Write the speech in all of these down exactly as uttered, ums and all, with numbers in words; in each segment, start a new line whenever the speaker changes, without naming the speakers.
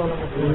يعلم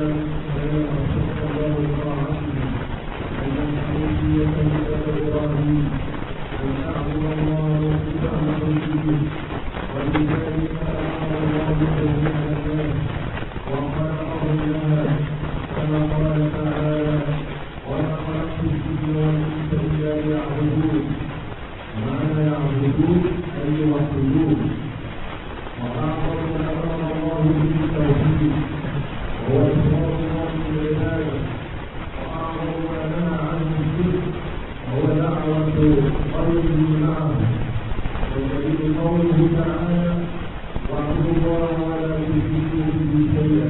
كما قال تعالى وما خلقت الجن والانس الا ليعبدون معنى يعبدون اي يوحدون واعظم ما امر الله به التوحيد وهو اخبار الله بالعباده واعظم ما نهى عنه الشرك وهو دعوه قلبه معه والدليل قوله تعالى واعبدوا الله ولا تشركوا به شيئا.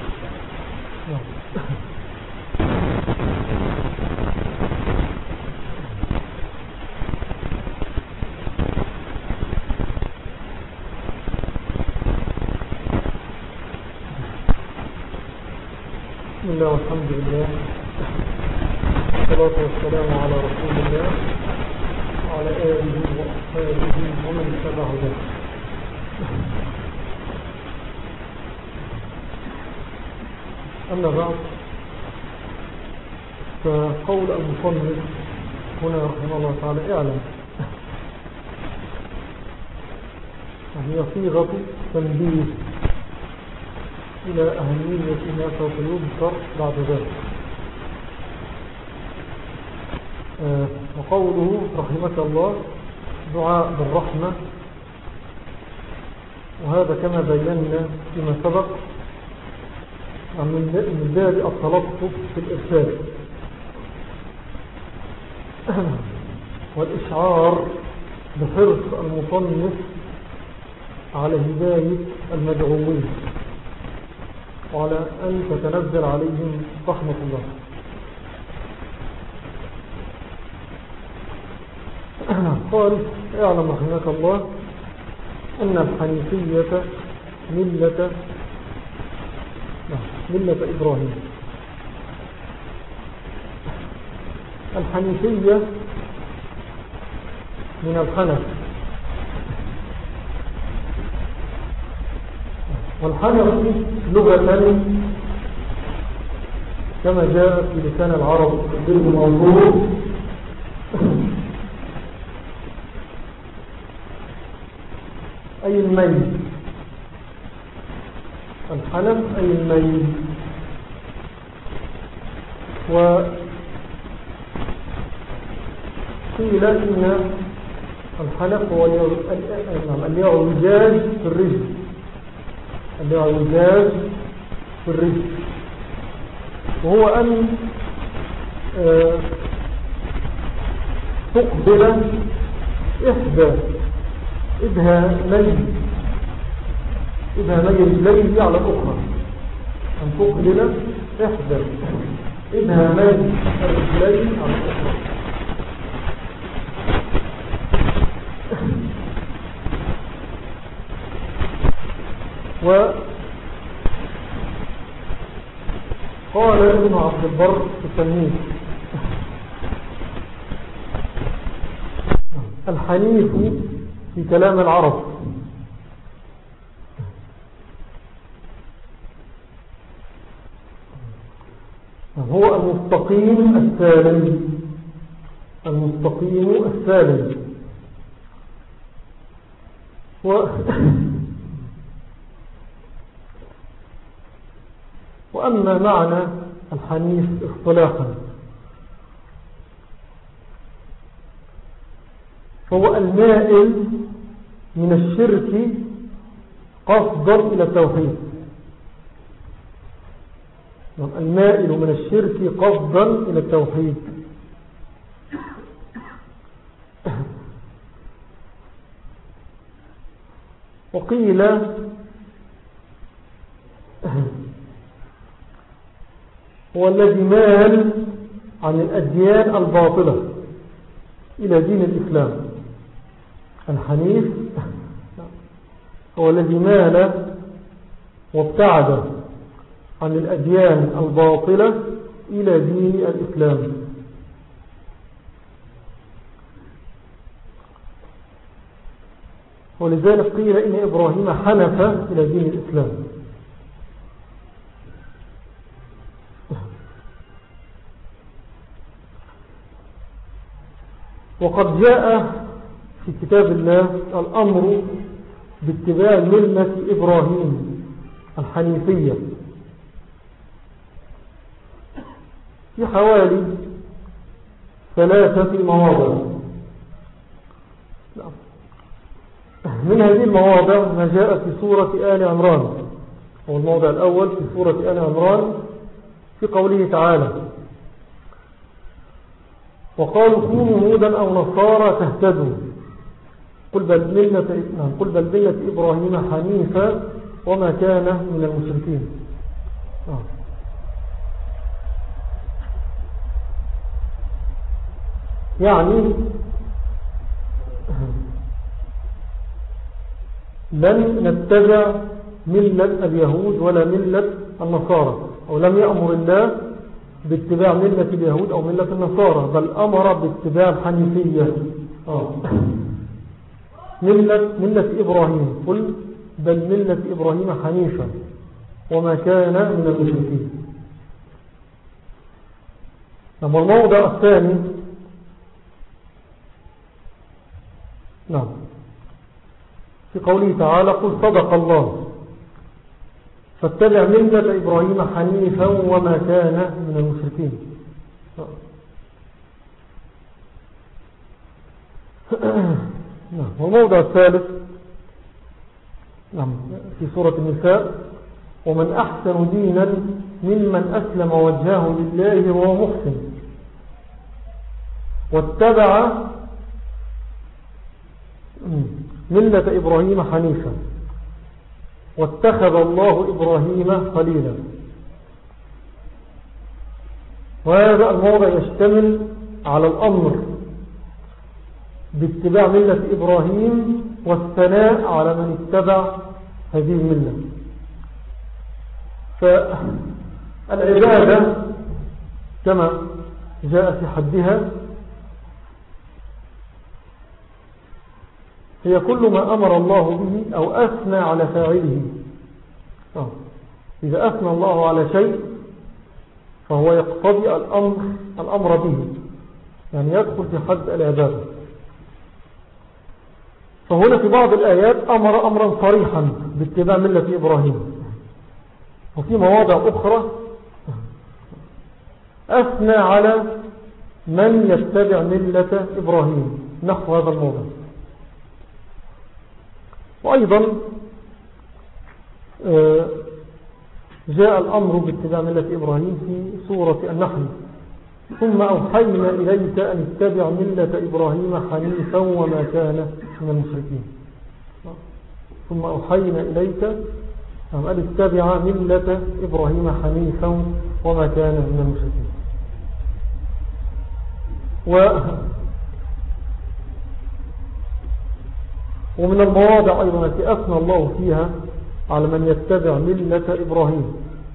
بسم الله والحمد لله والصلاة والسلام على رسول الله وعلى آله وأصحابه ومن اتبع هداه. أما بعد، فقول المصنف هنا رحمه الله تعالى اعلم هي صيغة تنبيه إلى أهمية ما سوف يذكر بعد ذلك. آه وقوله رحمك الله دعاء بالرحمة، وهذا كما بينا فيما سبق من باب التلطف في الإرسال والإشعار بحرص المصنف على هداية المدعوين وعلى أن تتنزل عليهم رحمة الله. قال اعلم رحمك الله أن الحنيفية ملة ملة إبراهيم. الحنيفية من الحنف، والحنف لغة كما جاء في لسان العرب بالموضوع أي الميل. الحنف أي الميل. وقيل إن الحنف هو الإعوجاج في الرجل، الإعوجاج في الرجل، وهو أن تقبل إحدى إبهامين إبهامي رجليه على الأخرى، أن تقبل إحدى إبهامي الرجلين على الأخرى. وقال ابن عبد البر في التمهيد الحنيف في كلام العرب هو المستقيم السالم، المستقيم السالم. و وأما معنى الحنيف اصطلاحا هو المائل من الشرك قصدا إلى التوحيد، المائل من الشرك قصدا إلى التوحيد. وقيل هو الذي مال عن الأديان الباطلة إلى دين الإسلام. الحنيف هو الذي مال وابتعد عن الأديان الباطلة إلى دين الإسلام. ولذلك قيل إن إبراهيم حنف إلى دين الإسلام. وقد جاء في كتاب الله الأمر باتباع ملة إبراهيم الحنيفية في حوالي ثلاثة مواضع. من هذه المواضع ما جاء في سورة آل عمران، هو الموضع الأول في سورة آل عمران في قوله تعالى: وقالوا كونوا هودا أو نصارى تهتدوا قل بل ملة قل بل ملة إبراهيم حنيفا وما كان من المشركين. آه. يعني لن نتبع ملة اليهود ولا ملة النصارى، أو لم يأمر الله باتباع ملة اليهود أو ملة النصارى، بل أمر باتباع الحنيفية. آه. ملة, ملة إبراهيم، قل بل ملة إبراهيم حنيفا وما كان من المشركين. نعم. الموضع الثاني نعم في قوله تعالى: قل صدق الله فاتبع ملة إبراهيم حنيفا وما كان من المشركين. نعم. والموضع الثالث نعم في سورة النساء: ومن أحسن دينا ممن أسلم وجهه لله وهو محسن واتبع ملة إبراهيم حنيفا واتخذ الله إبراهيم خليلا. وهذا الموضع يشتمل على الأمر باتباع ملة إبراهيم والثناء على من اتبع هذه الملة. فالعبادة كما جاء في حدها هي كل ما أمر الله به أو أثنى على فاعله. إذا أثنى الله على شيء فهو يقتضي الأمر, الأمر به، يعني يدخل في حد العبادة. فهنا في بعض الآيات أمر أمرا صريحا باتباع ملة إبراهيم، وفي مواضع أخرى أثنى على من يتبع ملة إبراهيم نحو هذا الموضع. وأيضا جاء الأمر باتباع ملة إبراهيم في سورة النحل: ثم أوحينا إليك أن اتبع ملة إبراهيم حنيفا وما كان من المشركين. ثم أوحينا إليك أن اتبع ملة إبراهيم حنيفا وما كان من المشركين. و ومن المواضع أيضا التي أثنى الله فيها على من يتبع ملة إبراهيم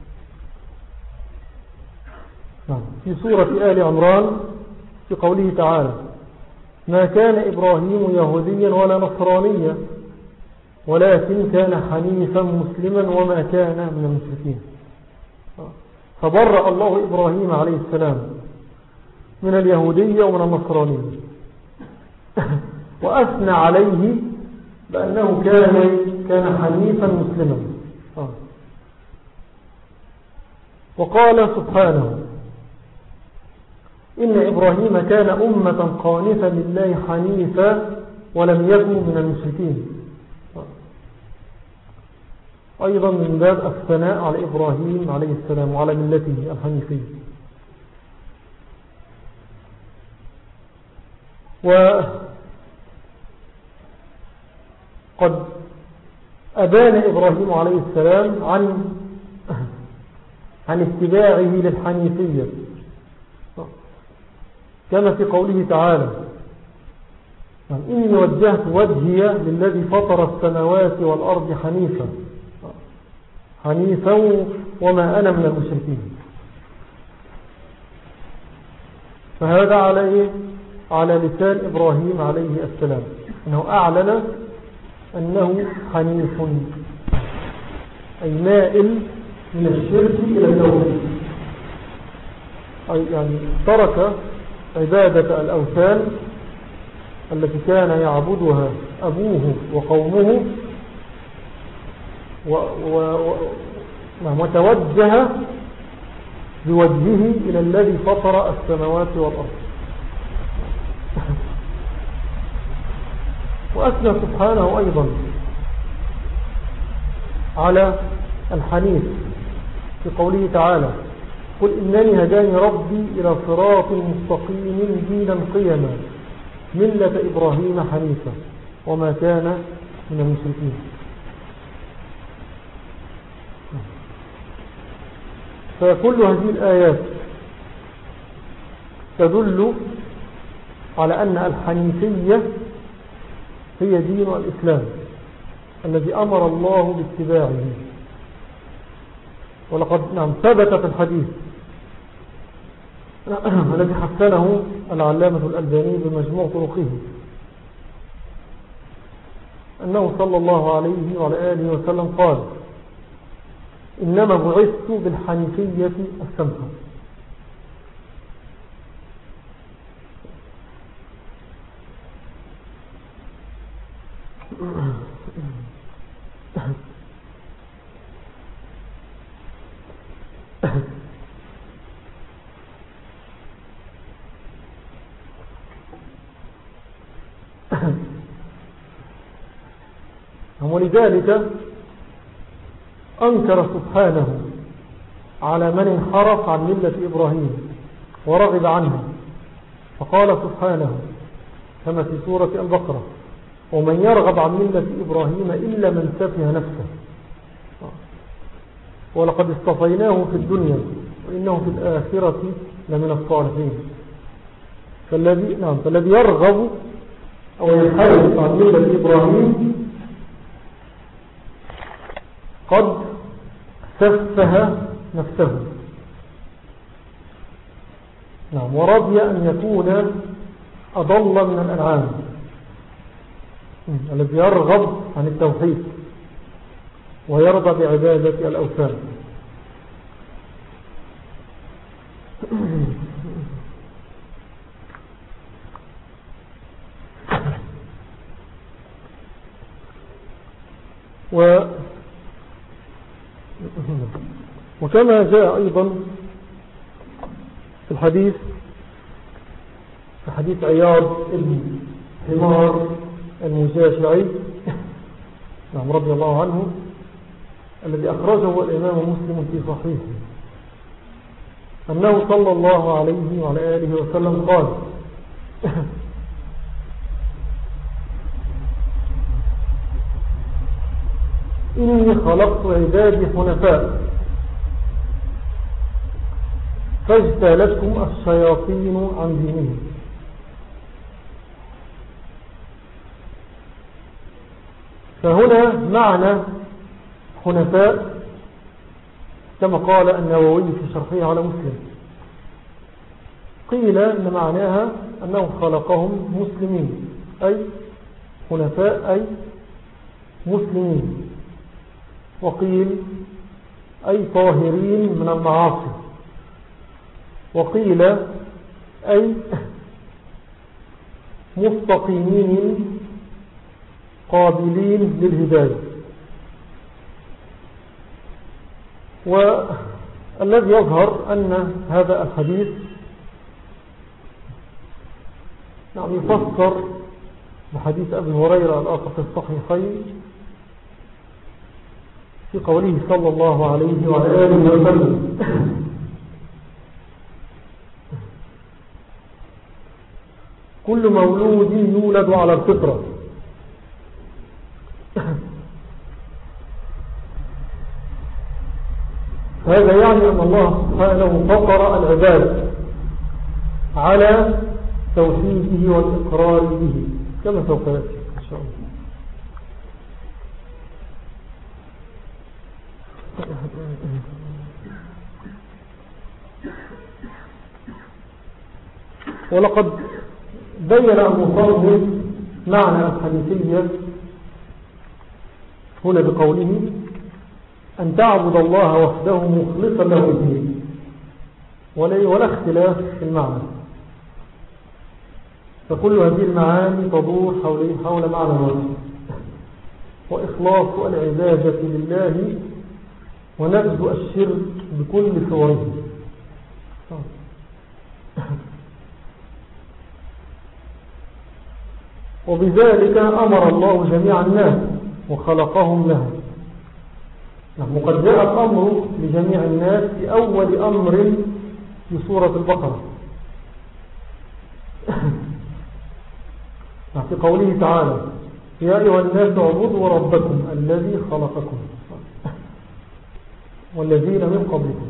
في سورة آل عمران في قوله تعالى: ما كان إبراهيم يهوديا ولا نصرانيا ولكن كان حنيفا مسلما وما كان من المشركين. فبرأ الله إبراهيم عليه السلام من اليهودية ومن النصرانية وأثنى عليه بأنه كان كان حنيفا مسلما. وقال سبحانه: إن إبراهيم كان أمة قانتا لله حنيفا ولم يكن من المشركين. أيضا من باب الثناء على إبراهيم عليه السلام وعلى ملته الحنيفية. وقد أبان إبراهيم عليه السلام عن عن اتباعه للحنيفية كما في قوله تعالى: إني وجهت وجهي للذي فطر السماوات والأرض حنيفا حنيفا وما أنا من المشركين. فهذا على إيه؟ على لسان إبراهيم عليه السلام، أنه أعلن أنه حنيف أي مائل من الشرك إلى التوحيد، أي يعني ترك عبادة الأوثان التي كان يعبدها أبوه وقومه وتوجه بوجهه إلى الذي فطر السماوات والأرض. وأثنى سبحانه أيضا على الحنيف في قوله تعالى: قل إنني هداني ربي إلى صراط مستقيم دينا قيما ملة إبراهيم حنيفا وما كان من المشركين. فكل هذه الآيات تدل على أن الحنيفية هي دين الإسلام الذي أمر الله باتباعه. ولقد نعم ثبت في الحديث الذي حسنه العلامة الألباني بمجموع طرقه أنه صلى الله عليه وعلى آله وسلم قال: إنما بعثت بالحنيفية السمحة. ولذلك أنكر سبحانه على من انحرف عن ملة إبراهيم ورغب عنها، فقال سبحانه كما في سورة البقرة: ومن يرغب عن ملة إبراهيم إلا من سفه نفسه ولقد اصطفيناه في الدنيا وإنه في الآخرة لمن الصالحين. فالذي, نعم فالذي يرغب أو ينحرف عن ملة إبراهيم قد سفه نفسه، نعم ورضي أن يكون أضل من الأنعام، الذي يرغب عن التوحيد ويرضى بعبادة الأوثان. و وكما جاء أيضا في الحديث في حديث عياض ابن حمار المجاشعي نعم رضي الله عنه الذي أخرجه الإمام مسلم في صحيحه أنه صلى الله عليه وعلى آله وسلم قال: إني خلقت عبادي حنفاء فاجتالتكم الشياطين عن دينهم. فهنا معنى حنفاء كما قال النووي في شرحه على مسلم، قيل إن معناها أنه خلقهم مسلمين، أي حنفاء أي مسلمين، وقيل أي طاهرين من المعاصي، وقيل أي مستقيمين قابلين للهداية. والذي يظهر أن هذا الحديث نعم يفسر بحديث أبي هريرة الآخر في الصحيحين في قوله صلى الله عليه وعلى آله وسلم: كل مولود يولد على الفطرة. هذا يعني أن الله سبحانه فطر العباد على توحيده والإقرار به كما سوف يأتي إن شاء الله. ولقد بين المصنف معنى الحنيفية هنا بقوله: أن تعبد الله وحده مخلصا له الدين، ولا اختلاف في المعنى. فكل هذه المعاني تدور حول حول معنى واحد، وإخلاص العبادة لله ونبذ الشرك بكل صوره. وبذلك أمر الله جميع الناس وخلقهم لها. وقد جاء الأمر لجميع الناس في أول أمر في سورة البقرة في قوله تعالى: يا أيها الناس اعبدوا ربكم الذي خلقكم والذين من قبلكم.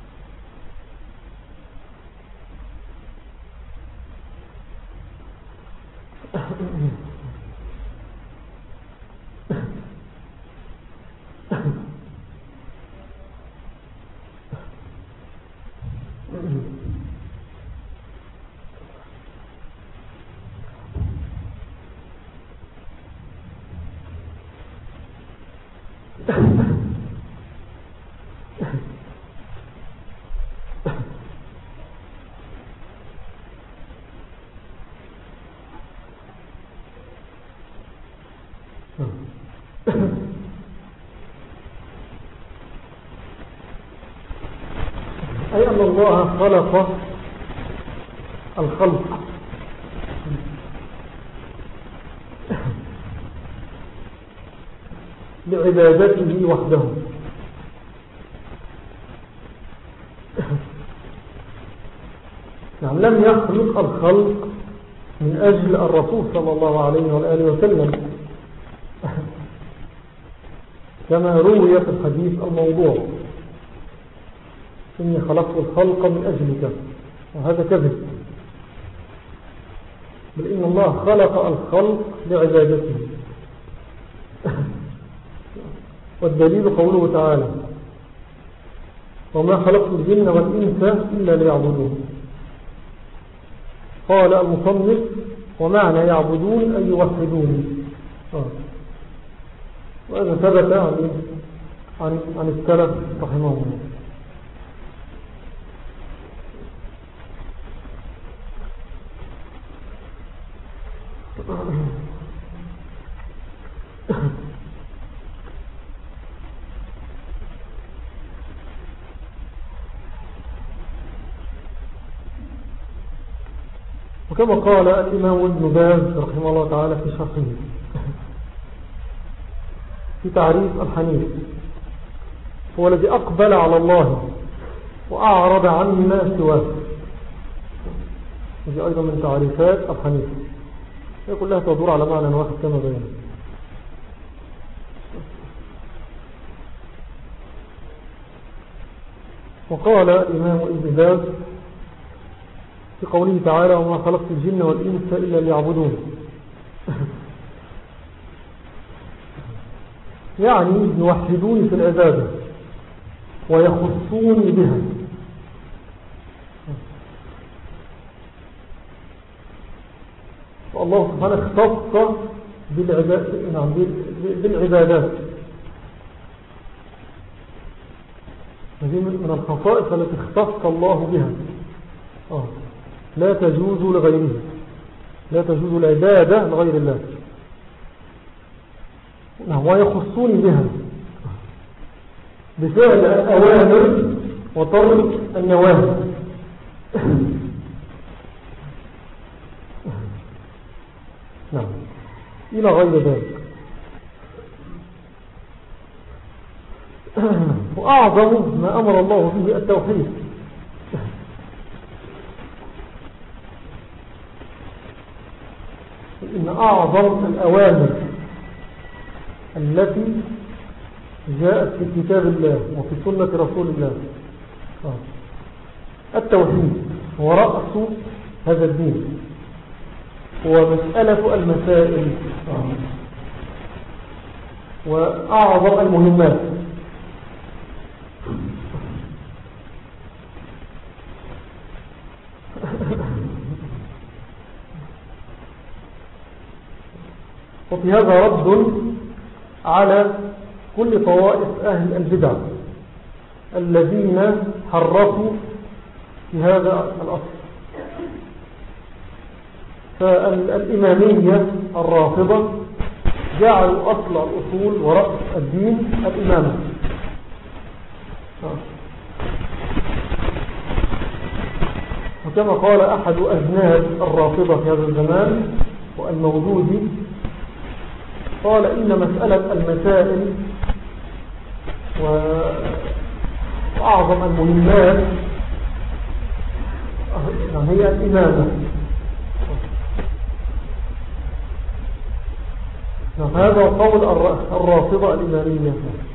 أي أن الله خلق الخلق لعبادته وحده، يعني لم يخلق الخلق من أجل الرسول صلى الله عليه وآله وسلم كما روي في الحديث الموضوع: إني خلقت الخلق من أجلك، وهذا كذب، بل إن الله خلق الخلق لعبادته. والدليل قوله تعالى: وما خلقت الجن والإنس إلا ليعبدون. قال المصنف: ومعنى يعبدون أي يوحدوني. وهذا ثبت عن عن, عن السلف رحمه الله. وكما قال الإمام ابن باز رحمه الله تعالى في شرحه في تعريف الحنيف: هو الذي أقبل على الله وأعرض عما سواه. هذه أيضا من تعريفات الحنيف، هي كلها تدور على معنى واحد كما بينا. وقال الإمام ابن باز في قوله تعالى: وما خلقت الجن والإنس إلا ليعبدون، يعني يوحدوني في العبادة ويخصوني بها. فالله سبحانه اختص بالعبادات. هذه من الخصائص التي اختص الله بها، آه. لا تجوز لغيره، لا تجوز العبادة لغير الله، ويخصوني بها بفعل الأوامر وترك النواهي. نعم، إلى غير ذلك. وأعظم ما أمر الله به التوحيد، إن أعظم الأوامر التي جاءت في كتاب الله وفي سنة رسول الله التوحيد هو رأس هذا الدين، هو مسألة المسائل وأعظم المهمات. وفي هذا رد على كل طوائف أهل البدع الذين حرفوا في هذا الأصل، فالإمامية الرافضة جعلوا أصل الأصول ورأس الدين الإمامة. وكما قال أحد أجناد الرافضة في هذا الزمان والموجود، قال إن مسألة المسائل وأعظم المهمات هي الإمامة. هذا قول الرافضة الإمامية.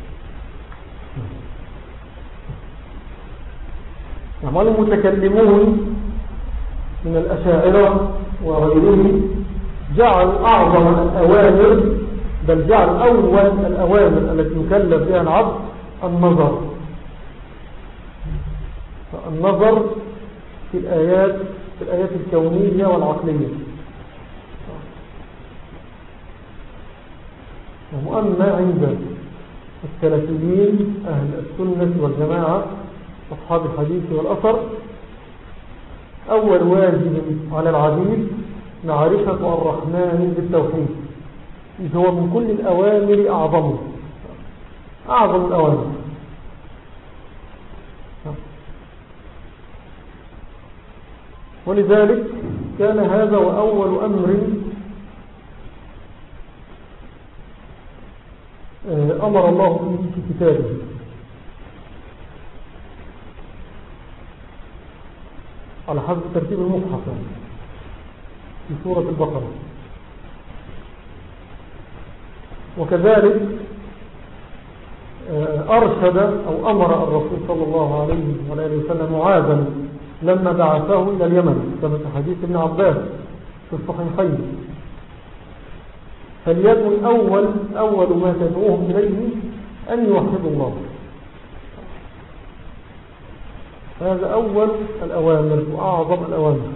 نعم، المتكلمون من الأشاعرة وغيرهم جعلوا أعظم الأوامر، بل جعل أول الأوامر التي يكلف بها العبد النظر. النظر في الآيات في الآيات الكونية والعقلية. وأما عند السلفيين أهل السنة والجماعة أصحاب الحديث والأثر، أول واجب على العبيد معرفة الرحمن بالتوحيد، إذ هو من كل الأوامر أعظم أعظم الأوامر. ولذلك كان هذا وأول أمر أمر الله به في كتابه. على حسب ترتيب المصحف في سورة البقرة. وكذلك أرشد أو أمر الرسول صلى الله عليه وآله وسلم معاذا لما بعثه إلى اليمن، كما في حديث ابن عباس في الصحيحين، فليكن أول أول ما تدعوهم إليه أن يوحدوا الله. هذا أول الأوامر وأعظم الأوامر،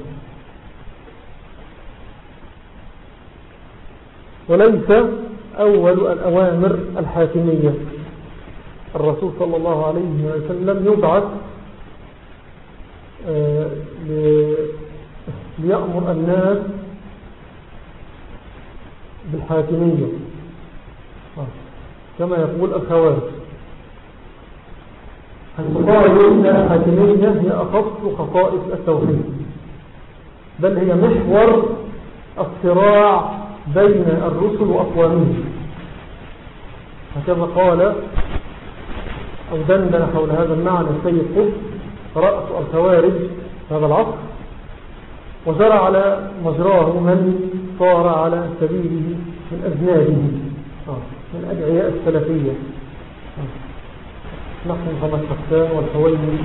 وليس أول الأوامر الحاكمية. الرسول صلى الله عليه وسلم يبعث ليأمر الناس بالحاكمية كما يقول الخوارج، قالوا إن الحاكمية هي أخص خصائص التوحيد، بل هي محور الصراع بين الرسل وأقوامهم. هكذا قال أو دندن حول هذا المعنى السيد قطب رأس الخوارج هذا العصر، وجرى على مجراه من صار على سبيله من أذنابه من أدعياء السلفية، نحن محمد حسان والحويني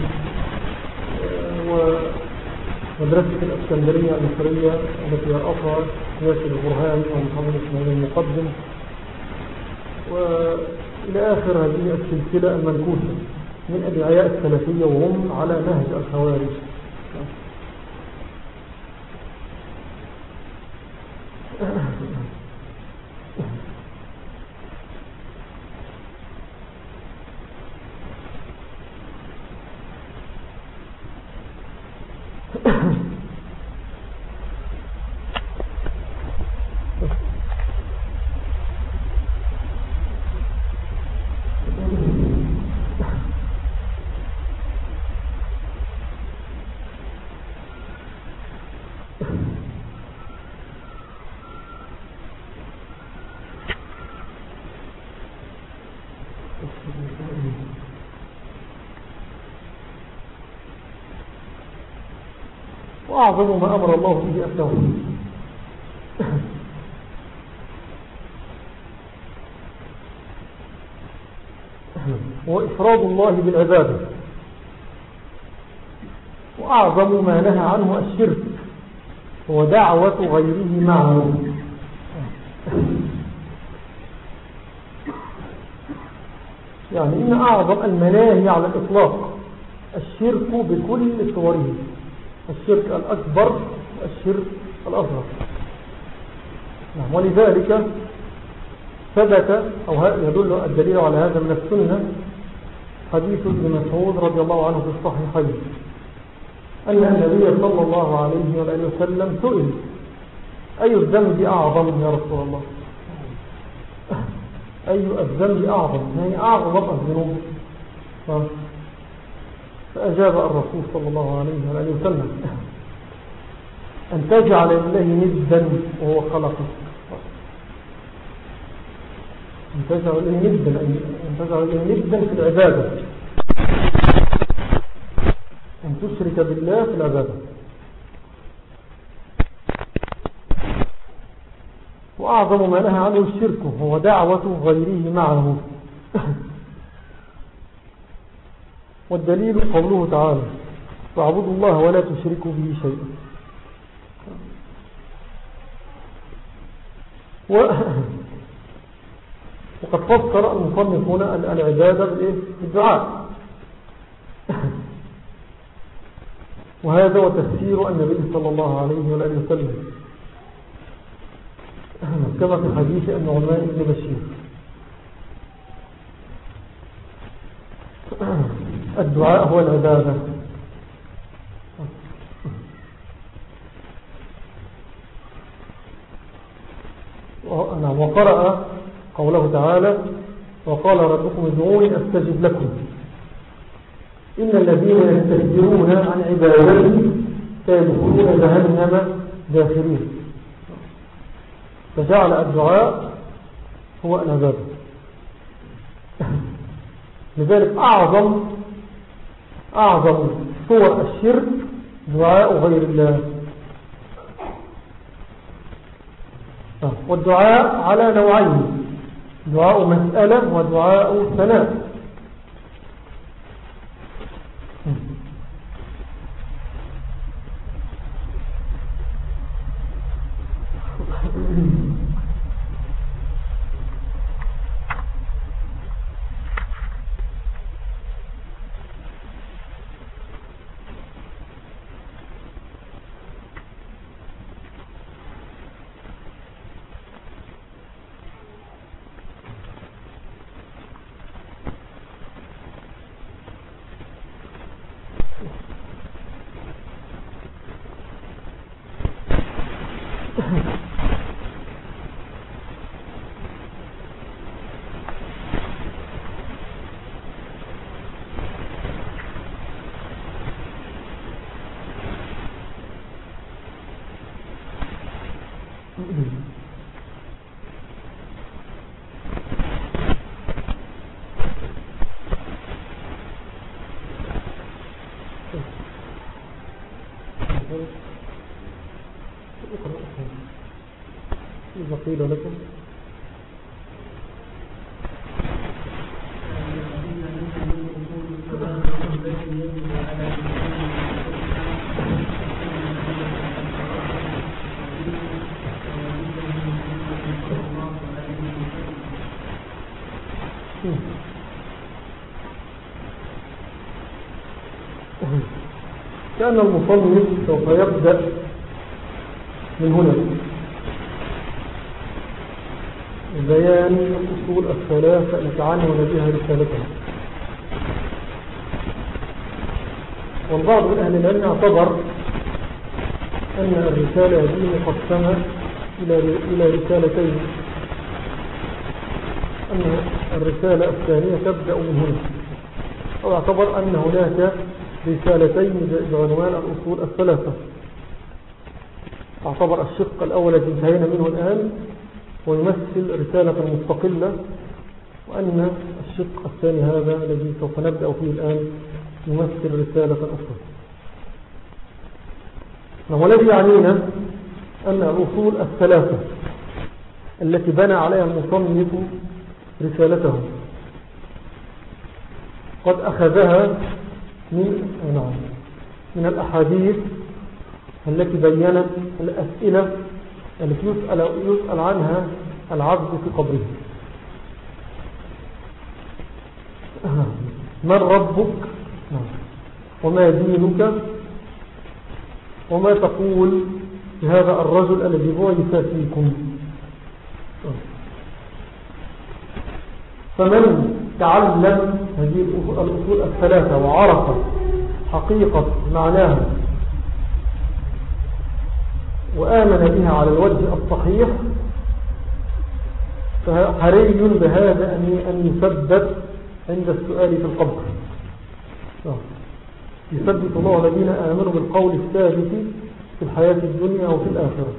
ومدرسة الأسكندرية المصرية التي يرأسها ياسر البرهاني ومحمد اسماعيل المقدم، وإلى آخر هذه السلسلة المنكوسة من أدعياء السلفية وهم على نهج الخوارج. وأعظم ما أمر الله به التوحيد. وإفراد الله بالعبادة، وأعظم ما نهى عنه الشرك ودعوة غيره معه. يعني إن أعظم المناهي على الإطلاق الشرك بكل صوره، الشرك الأكبر والشرك الأصغر. ولذلك ثبت أو يدل الدليل على هذا من السنة حديث ابن مسعود رضي الله عنه في الصحيحين أن النبي صلى الله عليه وآله وسلم سئل أي الذنب أعظم يا رسول الله؟ أي الذنب أعظم؟ يعني أعظم الذنوب. فأجاب الرسول صلى الله عليه وآله وسلم أن تجعل لله ندا وهو خلقك. أن تجعل لله ندا أن تجعل لله ندا في العبادة، أن تشرك بالله في العبادة. وأعظم ما نهى عنه الشرك هو دعوة غيره معه. والدليل قوله تعالى فاعبدوا الله ولا تشركوا به شيئا. و... وقد فسر المصنف هنا العبادة بالدعاء، وهذا هو تفسير النبي صلى الله عليه وآله وسلم كما في حديث النعمان بن بشير. الدعاء هو العبادة. وقرأ قوله تعالى وقال ربكم ادعوني أستجب لكم إن الذين يستكبرون عن عبادتي سيدخلون جهنم داخرين. فجعل الدعاء هو العبادة. لذلك أعظم أعظم صور الشرك دعاء غير الله. والدعاء على نوعين، دعاء مسألة ودعاء ثناء. إذا قيل لكم كان المصنف سوف يبدأ من هنا بيان الأصول الثلاثة التي عنون بها رسالتها. والبعض من أهل العلم اعتبر أن الرسالة هذه مقسمة إلى رسالتين، أن الرسالة الثانية تبدأ من هنا، أو اعتبر أن هناك رسالتين بعنوان الأصول الثلاثة. اعتبر الشق الأول الذي انتهينا منه الآن ويمثل رسالة مستقلة، وأن الشق الثاني هذا الذي سوف نبدأ فيه الآن يمثل رسالة أخرى. والذي يعنينا أن الأصول الثلاثة التي بنى عليها المصنف رسالته قد أخذها من من الأحاديث التي بيّنت الأسئلة التي يسأل, يسأل عنها العبد في قبره. من ربك وما دينك وما تقول لهذا الرجل الذي بعث فيكم. فمن تعلم هذه الأصول الثلاثة وعرف حقيقة معناها وآمن بها على الوجه الصحيح فحري بهذا أن يثبت عند السؤال في القبر. يثبت الله الذين آمنوا بالقول الثابت في الحياة الدنيا وفي الآخرة.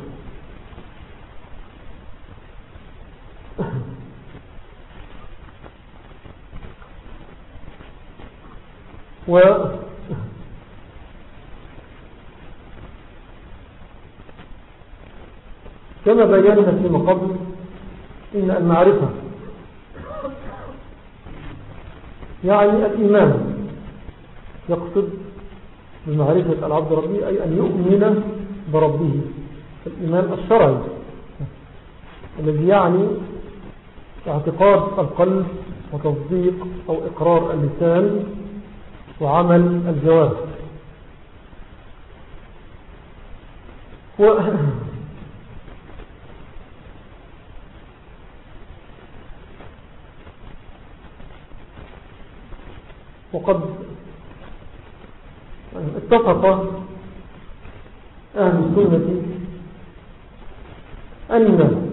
و كما بينا فيما قبل إن المعرفة يعني الإيمان، يقصد بمعرفة العبد ربه أي أن يؤمن بربه، الإيمان الشرعي الذي يعني اعتقاد القلب وتصديق أو إقرار اللسان وعمل الجوارح. و وقد اتفق أهل السنة أن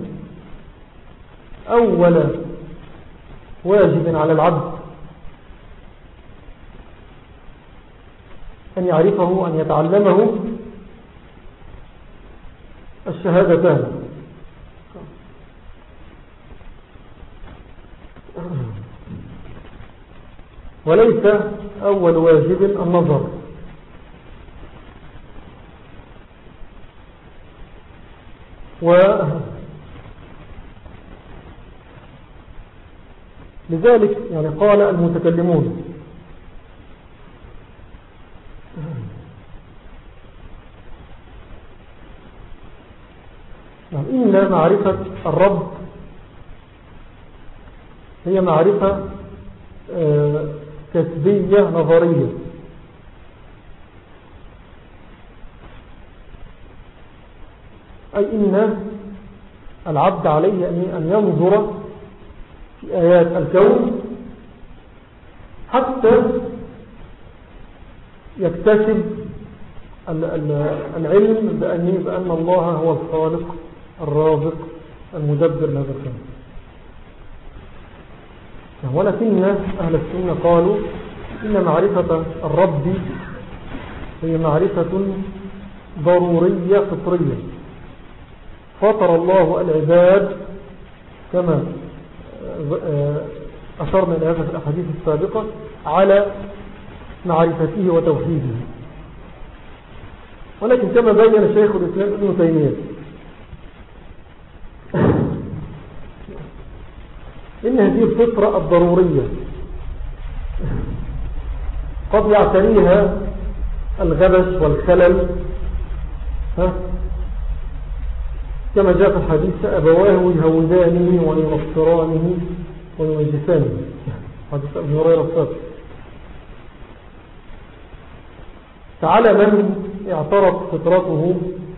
أول واجب على العبد أن يعرفه أن يتعلمه الشهادتان، وليس أول واجب النظر. ولذلك يعني قال المتكلمون يعني إن معرفة الرب هي معرفة كسبية نظرية، أي إن العبد عليه أن ينظر في آيات الكون حتى يكتسب العلم بأن الله هو الخالق الرازق المدبر لهذا الكون. ولكن أهل السنة قالوا إن معرفة الرب هي معرفة ضرورية فطرية، فطر الله العباد كما أشرنا إلى هذا في الأحاديث السابقة على معرفته وتوحيده. ولكن كما بين شيخ الإسلام ابن تيمية إن هذه الفطرة الضرورية قد يعتريها الغبش والخلل، ها كما جاء في الحديث أبواه يهودانه وينصرانه ويمجسانه، حديث ابن هريرة الصادق. فعلى من اعترض فطرته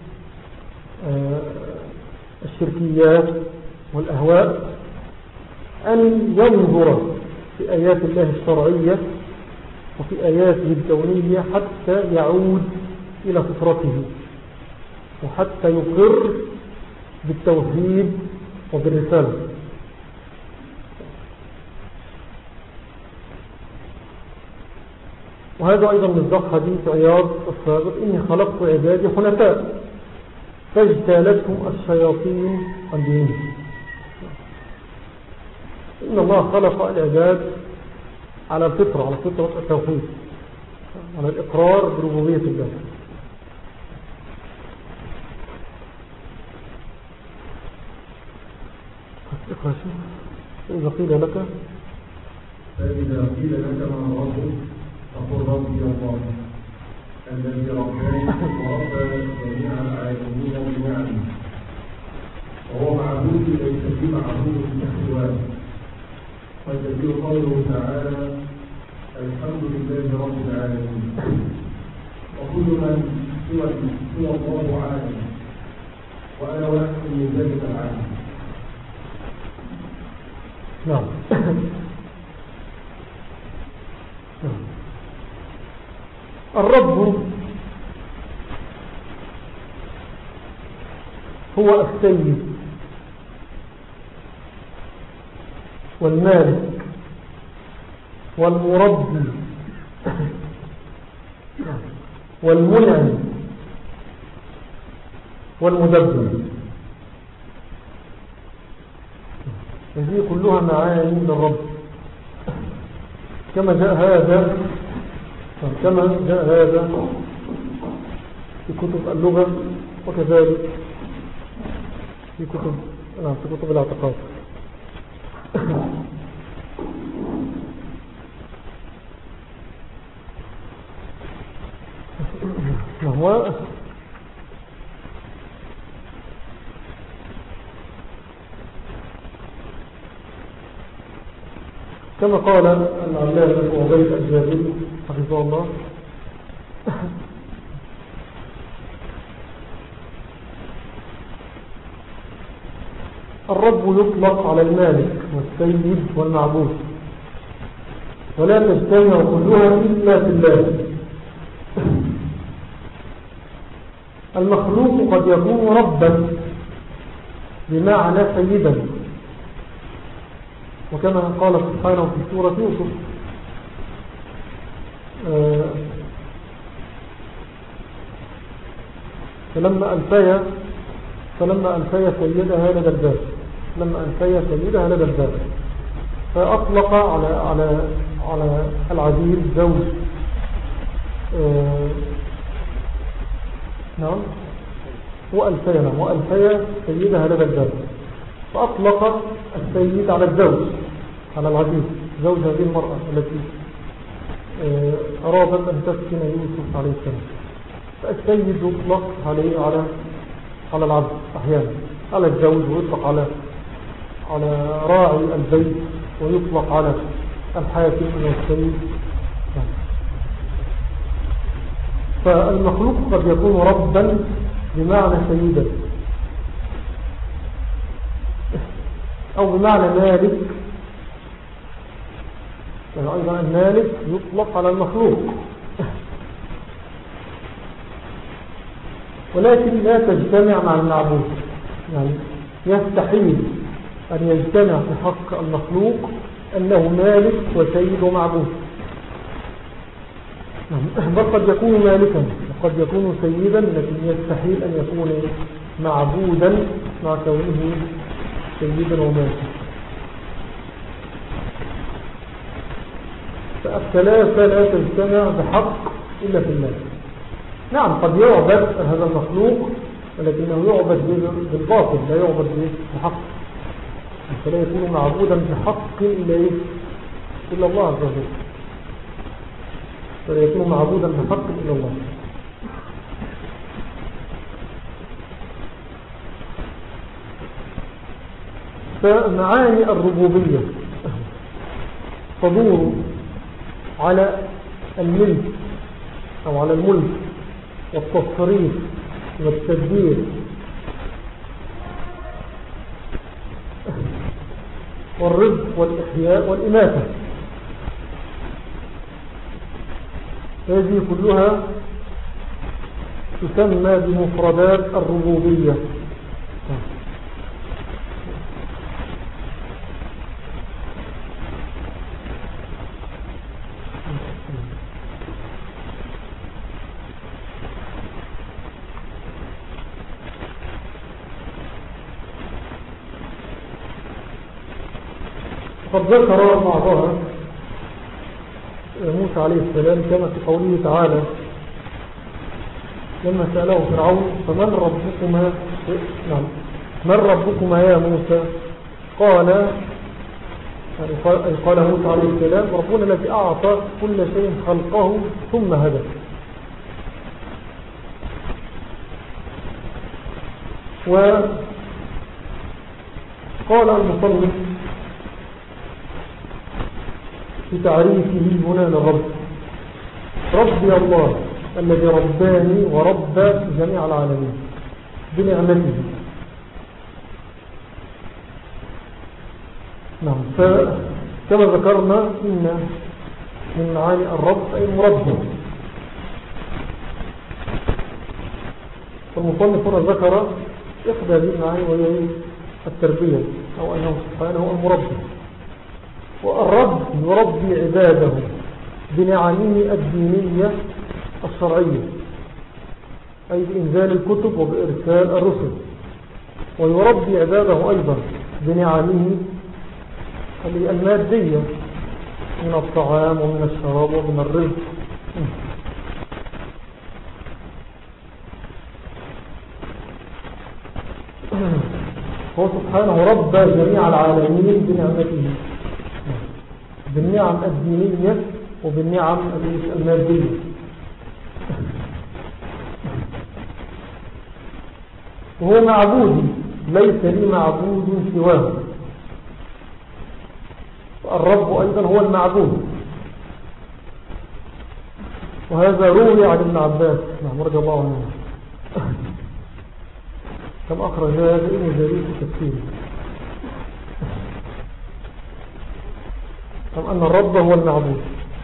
الشركيات والأهواء أن ينظر في آيات الله الشرعية وفي آياته الكونية حتى يعود إلى فطرته وحتى يقر بالتوحيد وبالرسالة. وهذا أيضا مصداق حديث عياض السابق إني خلقت عبادي حنفاء فاجتالتهم الشياطين عن دينهم. إن الله خلق العباد على الفطرة، على فطرة التوحيد، على الإقرار بربوبية الله. اقرأ شيء. إذا قيل لك
فإذا قيل لك من ربك فقل ربي الله الذي رباني وربى جميع العالمين بنعمه، وهو معبود ليس في معبود سواه. فالدليل قوله تعالى الحمد لله رب العالمين، وكل من سوى سوى الله عالم وأنا واحد من ذلك العالم.
نعم. الرب هو السيد والمالك والمربي والمنعم والمدبر. هذه كلها معاني للرب كما جاء هذا كما جاء هذا في كتب اللغة وكذلك في كتب في كتب الاعتقاد. هو كما قال العلامة وغيث الجابري حفظه الله الرب يطلق على المالك والسيد والمعبود ولا تجتمع كلها إلا في الله. المخلوق قد يكون ربا بمعنى سيدا، وكما قال سبحانه في سورة يوسف آه فلما ألفيا فلما ألفيا سيدها لدى الباب لما ألفيا سيدها لدى الباب فأطلق على على على العزيز زوج آه نعم وألفيا نعم وألفيا سيدها لدى الباب، فأطلق السيد على الزوج على العزيز زوج هذه المرأة التي أرادت أن تسكن يوسف عليه السلام. فالسيد يطلق عليه على على العبد أحيانا، على الزوج، ويطلق على على راعي البيت، ويطلق على الحاكم والسيد. فالمخلوق قد يكون ربا بمعنى سيدا أو بمعنى مالك، يعني أيضا المالك يطلق على المخلوق، ولكن لا تجتمع مع المعبود. يعني يستحيل أن يجتمع في حق المخلوق أنه مالك وسيد ومعبود، بل قد يكون مالكا وقد يكون سيدا، لكن يستحيل أن يكون معبودا مع كونه سيدا ومالكا. فالثلاثة لا تجتمع بحق إلا في الله. نعم قد يعبد هذا المخلوق، ولكنه يعبد بالباطل لا يعبد بحق، فلا يكون معبودا بحق إلا إلا الله عز وجل، فلا يكون معبودا بحق إلا الله. فمعاني الربوبية تدور على الملك أو على الملك والتصريف والتدبير والرزق والإحياء والإماتة. هذه كلها تسمى بمفردات الربوبية. قد ذكر بعضها موسى عليه السلام كما في قوله تعالى لما سأله فرعون فمن ربكما نعم من ربكما يا موسى؟ قال يعني قال موسى عليه السلام ربنا الذي أعطى كل شيء خلقه ثم هدى. وقال المصنف في تعريفه هنا للرب ربي الله الذي رباني ورب جميع العالمين بنعمته. نعم فكما ذكرنا إن من معاني الرب أي المربي. فالمصنف هنا ذكر إحدى هذه المعاني وهي التربية، أو أنه سبحانه هو المربي. والرب يربي عباده بنعمه الدينية الشرعية، أي بإنزال الكتب وبإرسال الرسل، ويربي عباده أيضا بنعمه المادية من الطعام ومن الشراب ومن الرزق. هو سبحانه ربى جميع العالمين بنعمته، بالنعم الدينية وبالنعم المادية. وهو معبودي، ليس لي معبود سواه. الرب أيضا هو المعبود، وهذا روي عن ابن عباس نعم رضي الله عنه، كم أخرج هذا ابن جرير في تفسيره، كم أن الرب هو المعبود.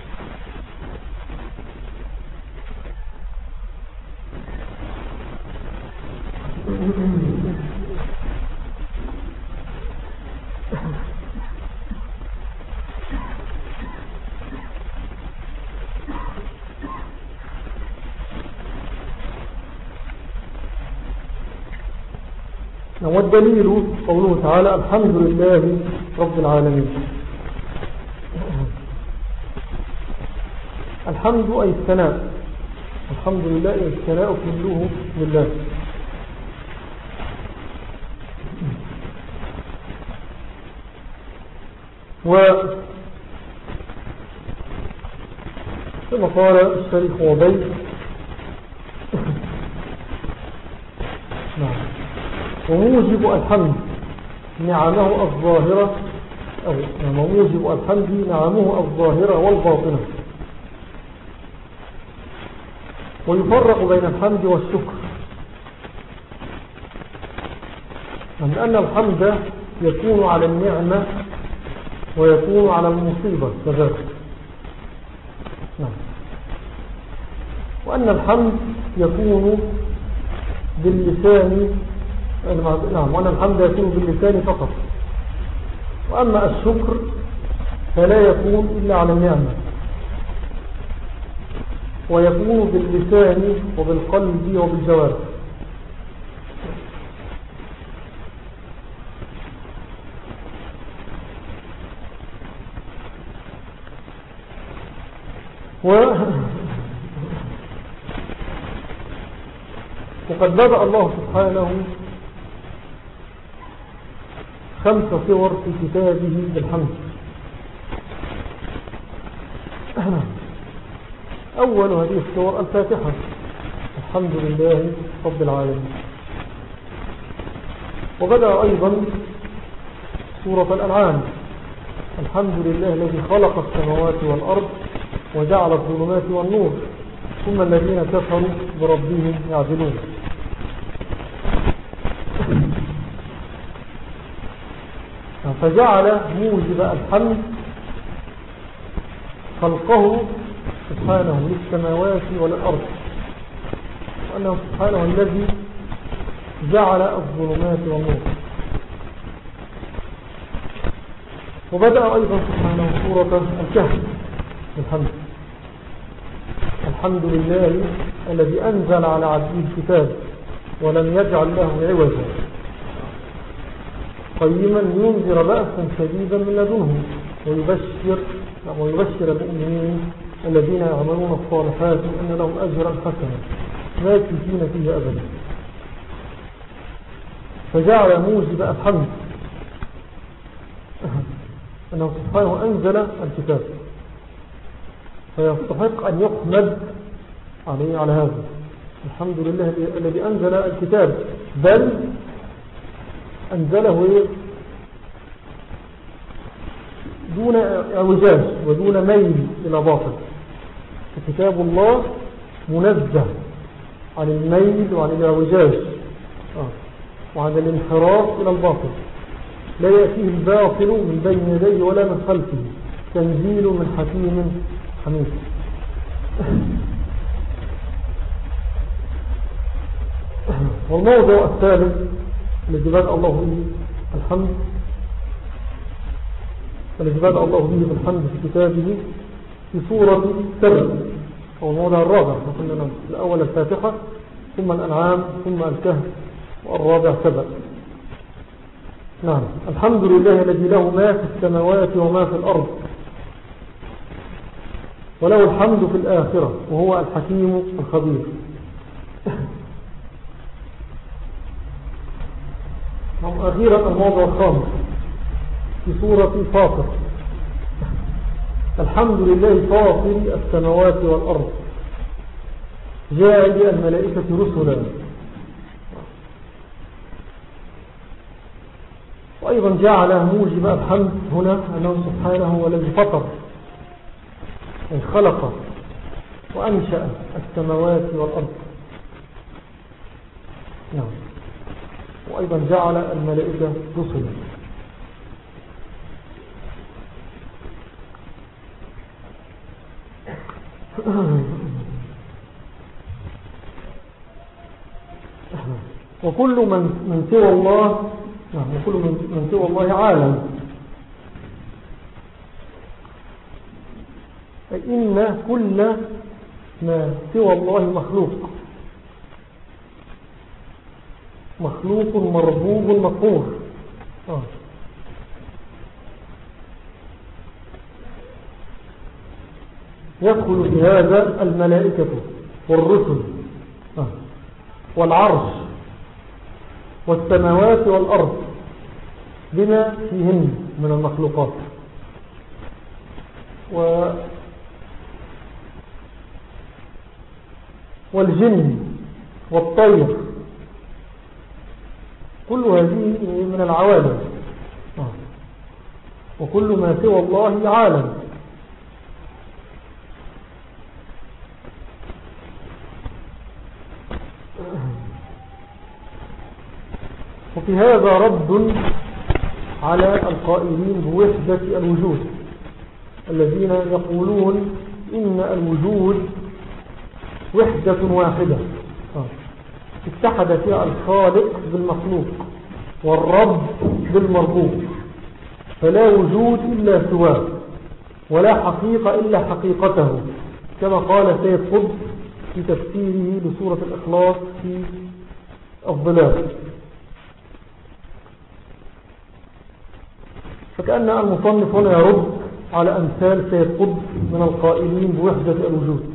والدليل قوله تعالى الحمد لله رب العالمين. الحمد أي الثناء، الحمد لله أي الثناء كله لله. وكما قال الشريف وبيت نعم وموجب الحمد نعمه الظاهرة، أو وموجب الحمد نعمه الظاهرة والباطنة. ويفرق بين الحمد والشكر، من أن الحمد يكون على النعمة ويكون على المصيبة كذلك، نعم. وأن الحمد يكون باللسان، نعم، وأن الحمد يكون باللسان فقط. وأما الشكر فلا يكون إلا على النعمة، ويكون باللسان وبالقلب وبالجوارح. و وقد بدأ الله سبحانه خمس صور في كتابه بالحمد. أول هذه الصور الفاتحة، الحمد لله رب العالمين. وبدأ أيضا سورة الأنعام، الحمد لله الذي خلق السماوات والأرض وجعل الظلمات والنور ثم الذين كفروا بربهم يعدلون. فجعل موجب الحمد خلقه سبحانه للسماوات والأرض، وأنه سبحانه الذي جعل الظلمات والنور. وبدأ أيضا سبحانه سورة الكهف بالحمد، الحمد لله الذي أنزل على عبده الكتاب ولم يجعل له عوجا قيما ينذر بأسا شديدا من لدنه ويبشر ويبشر المؤمنين الذين يعملون الصالحات أن لهم أجرا حسنا ماكثين فيه أبدا. فجعل موجب الحمد أنه سبحانه أنزل الكتاب، فيستحق أن يحمد عليه على هذا، الحمد لله الذي أنزل الكتاب، بل أنزله دون اعوجاج ودون ميل إلى باطل. فكتاب الله منزه عن الميل وعن الاعوجاج وعن الانحراف إلى الباطل، لا يأتيه الباطل من بين يديه ولا من خلفه، تنزيل من حكيم حميد. والموضوع الثالث الذي بدأ الله به الحمد الذي بدأ الله به بالحمد في كتابه في سورة سبع أو الموضع الرابع. قلنا الأول الفاتحة ثم الأنعام ثم الكهف والرابع سبع. نعم. الحمد لله الذي له ما في السماوات وما في الأرض وله الحمد في الآخرة وهو الحكيم الخبير. نعم. أخيرا الموضع الخامس في سورة فاطر. الحمد لله فاطر السماوات والأرض جاعل الملائكة رسلا. وأيضا جعل موجب الحمد هنا أنه سبحانه هو الذي فطر أي خلق وأنشأ السماوات والأرض. نعم. وأيضا جعل الملائكة رسلا. وكل من من سوى الله نعم وكل من, من سوى الله عالم، أي إن كل ما سوى الله مخلوق مخلوق مربوب مقهور. آه. يدخل في هذا الملائكة والرسل آه. والعرش والسماوات والأرض بما فيهن من المخلوقات و والجن والطير، كل هذه من العوالم. آه. وكل ما سوى الله عالم. وفي هذا رد على القائلين بوحدة الوجود الذين يقولون إن الوجود وحدة واحدة اتحد فيها الخالق بالمخلوق والرب بالمربوب، فلا وجود إلا سواه ولا حقيقة إلا حقيقته، كما قال سيد قطب في تفسيره لسورة الإخلاص في الظلال. فكأن المصنف هنا يرد على أمثال سيد قطب من القائلين بوحدة الوجود.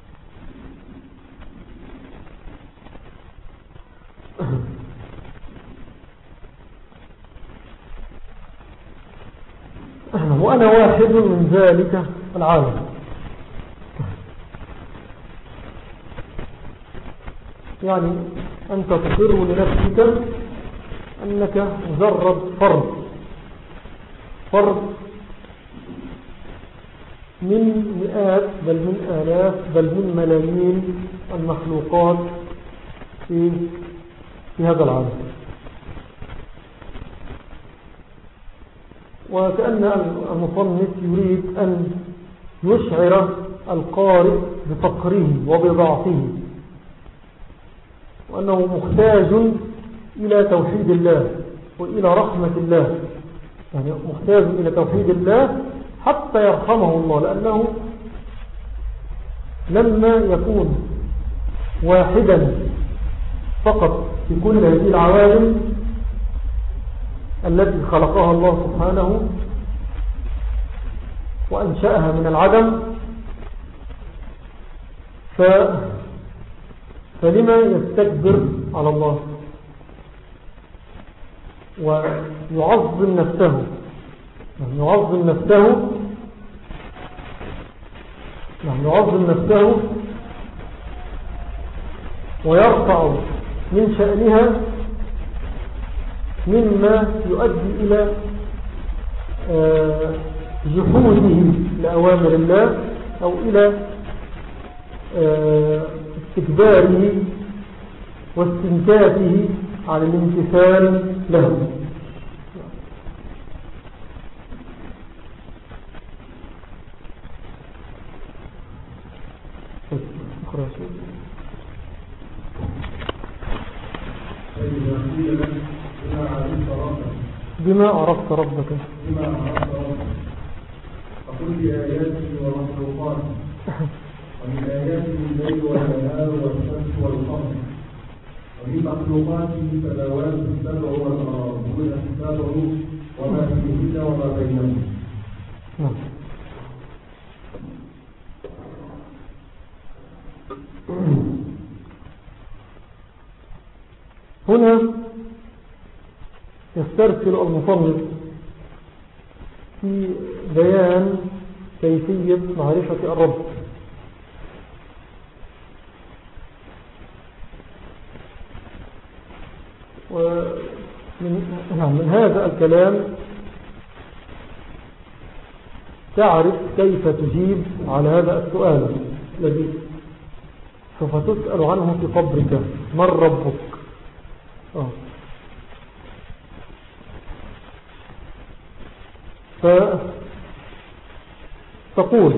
وأنا واحد من ذلك العالم. يعني أنت تقر لنفسك أنك مجرد فرد فرد من مئات بل من آلاف بل من ملايين المخلوقات في, في هذا العالم. وكأن المصنف يريد أن يشعر القارئ بفقره وبضعفه وأنه محتاج إلى توحيد الله وإلى رحمة الله، يعني محتاج إلى توحيد الله حتى يرحمه الله، لأنه لما يكون واحدا فقط في كل هذه العوالم التي خلقها الله سبحانه وأنشأها من العدم، ف... فلما يستكبر على الله ويعظم نفسه يعظم نفسه يعظم نفسه ويرفع من شأنها مما يؤدي إلى جحوده لأوامر الله أو إلى استكباره واستنكافه على الامتثال له.
فإذا قيل لك
بما عرفت ربك
بما عرفت ربك فقل بآياته ومخلوقاته ومن آياته الليل والنهار والشمس والقمر ومن مخلوقاته السماوات السبع والأرضون السبع وما فيهن وما بينهن.
هنا يسترسل المصنف في بيان كيفية معرفة الرب. ومن من هذا الكلام تعرف كيف تجيب على هذا السؤال الذي سوف تسأل عنه في قبرك: من ربك؟ آه. فتقول: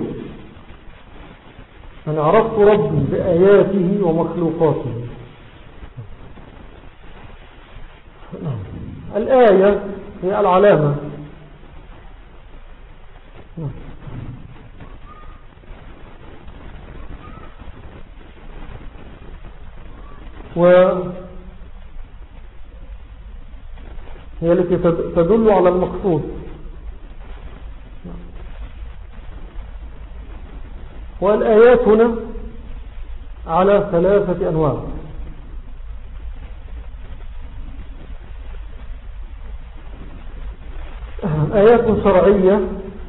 أنا عرفت ربي بآياته ومخلوقاته. الآية هي العلامة، وهي التي تدل على المقصود. والآيات هنا على ثلاثة أنواع: آيات شرعية،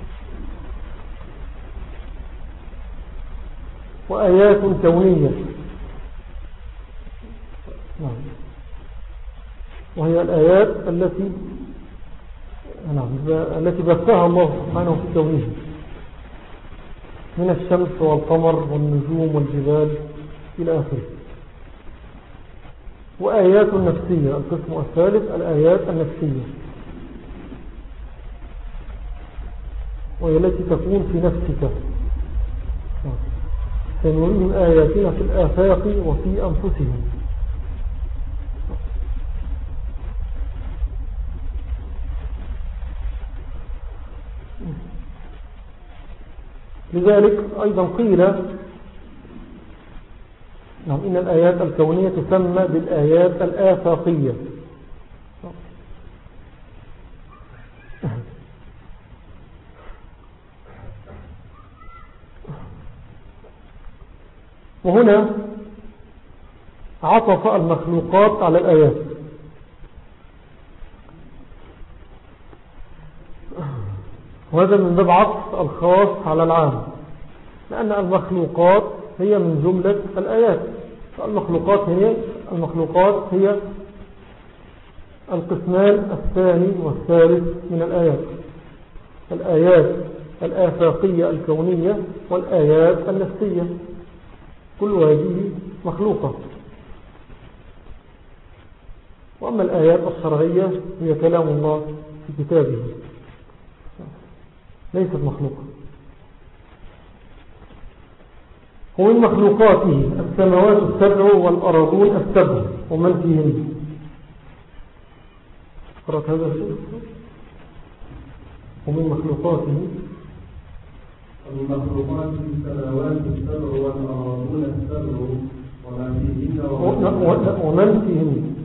وآيات كونية، وهي الآيات التي نعم التي بثها الله سبحانه في كونه من الشمس والقمر والنجوم والجبال إلى آخره. وآيات نفسية، القسم الثالث الآيات النفسية، وهي التي تكون في نفسك. سنريهم آياتنا في الآفاق وفي أنفسهم. لذلك أيضا قيل نعم إن الآيات الكونية تسمى بالآيات الآفاقية. وهنا عطف المخلوقات على الآيات، وهذا من باب عطف الخاص على العام، لأن المخلوقات هي من جملة الآيات. المخلوقات هي المخلوقات هي القسمان الثاني والثالث من الآيات: الآيات الآفاقية الكونية والآيات النفسية، كل هذه مخلوقة. وأما الآيات الشرعية هي كلام الله في كتابه، ليست مخلوقة. ومن مخلوقاته السماوات السبع والأرضون السبع ومن فيهن. قرأت هذا الشيء؟ ومن مخلوقاته
ومن مخلوقاته السماوات السبع والأرضون السبع وما فيهن
ومن فيهن.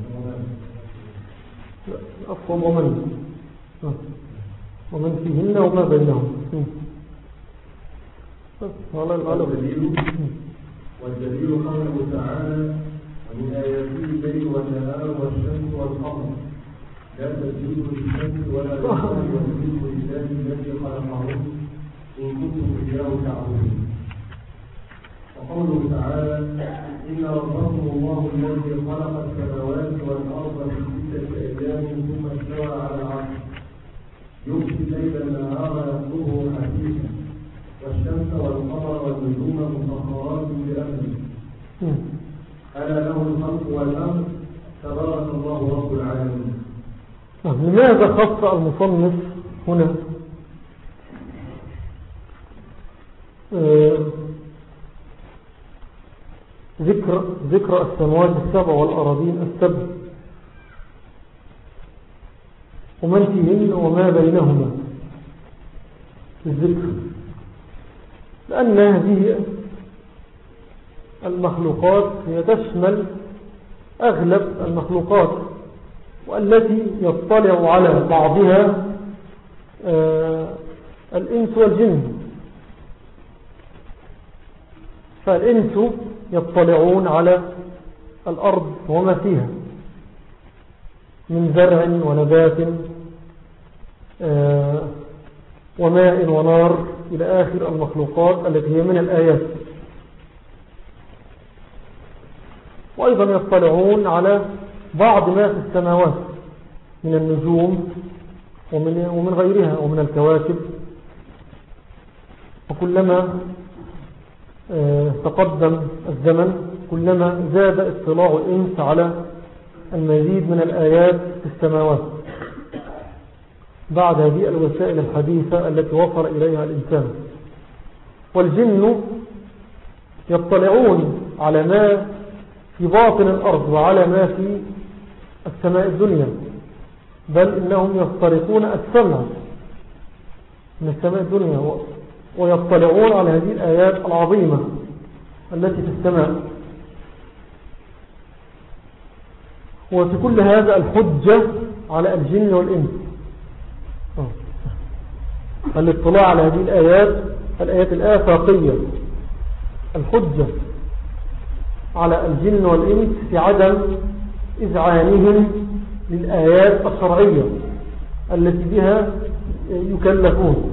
أفضل ومن ومن فيهن وما بينهم.
والدليل والدليل قوله تعالى: ومن آياته الليل والنهار والشمس والقمر لا تسجدوا للشمس ولا للقمر واسجدوا لله الذي خلقهن إن كنتم إياه تعبدون. وقوله تعالى: إن ربكم الله الذي خلق السماوات والأرض في ستة أيام ثم استوى على العرش يغشي الليل النهار يطلبه حثيثا والشمس والقمر والنجوم مسخرات بأمره ألا له الخلق والأمر تبارك الله رب العالمين.
لماذا خص المصنف هنا ذكر ذكر السماوات السبع والأراضين السبع؟ ومن فيهن وما بينهما في الذكر، لأن هذه المخلوقات هي تشمل أغلب المخلوقات، والتي يطلع على بعضها آه الإنس والجن. فالإنس يطلعون على الأرض وما فيها من زرع ونبات آه وماء ونار إلى آخر المخلوقات التي هي من الآيات. وأيضا يطلعون على بعض ما في السماوات من النجوم ومن, ومن غيرها ومن الكواكب. وكلما آه تقدم الزمن كلما زاد اطلاع الإنس على المزيد من الآيات في السماوات بعد هذه الوسائل الحديثة التي وصل إليها الإنسان. والجن يطلعون على ما في باطن الأرض وعلى ما في السماء الدنيا، بل إنهم يخترقون السمع من السماء الدنيا ويطلعون على هذه الآيات العظيمة التي في السماء. وفي كل هذا الحجة على الجن والإنس، الاطلاع على هذه الآيات الآيات الآفاقية، الحجة على الجن والإنس في عدم إذعانهم للآيات الشرعية التي بها يكلفون.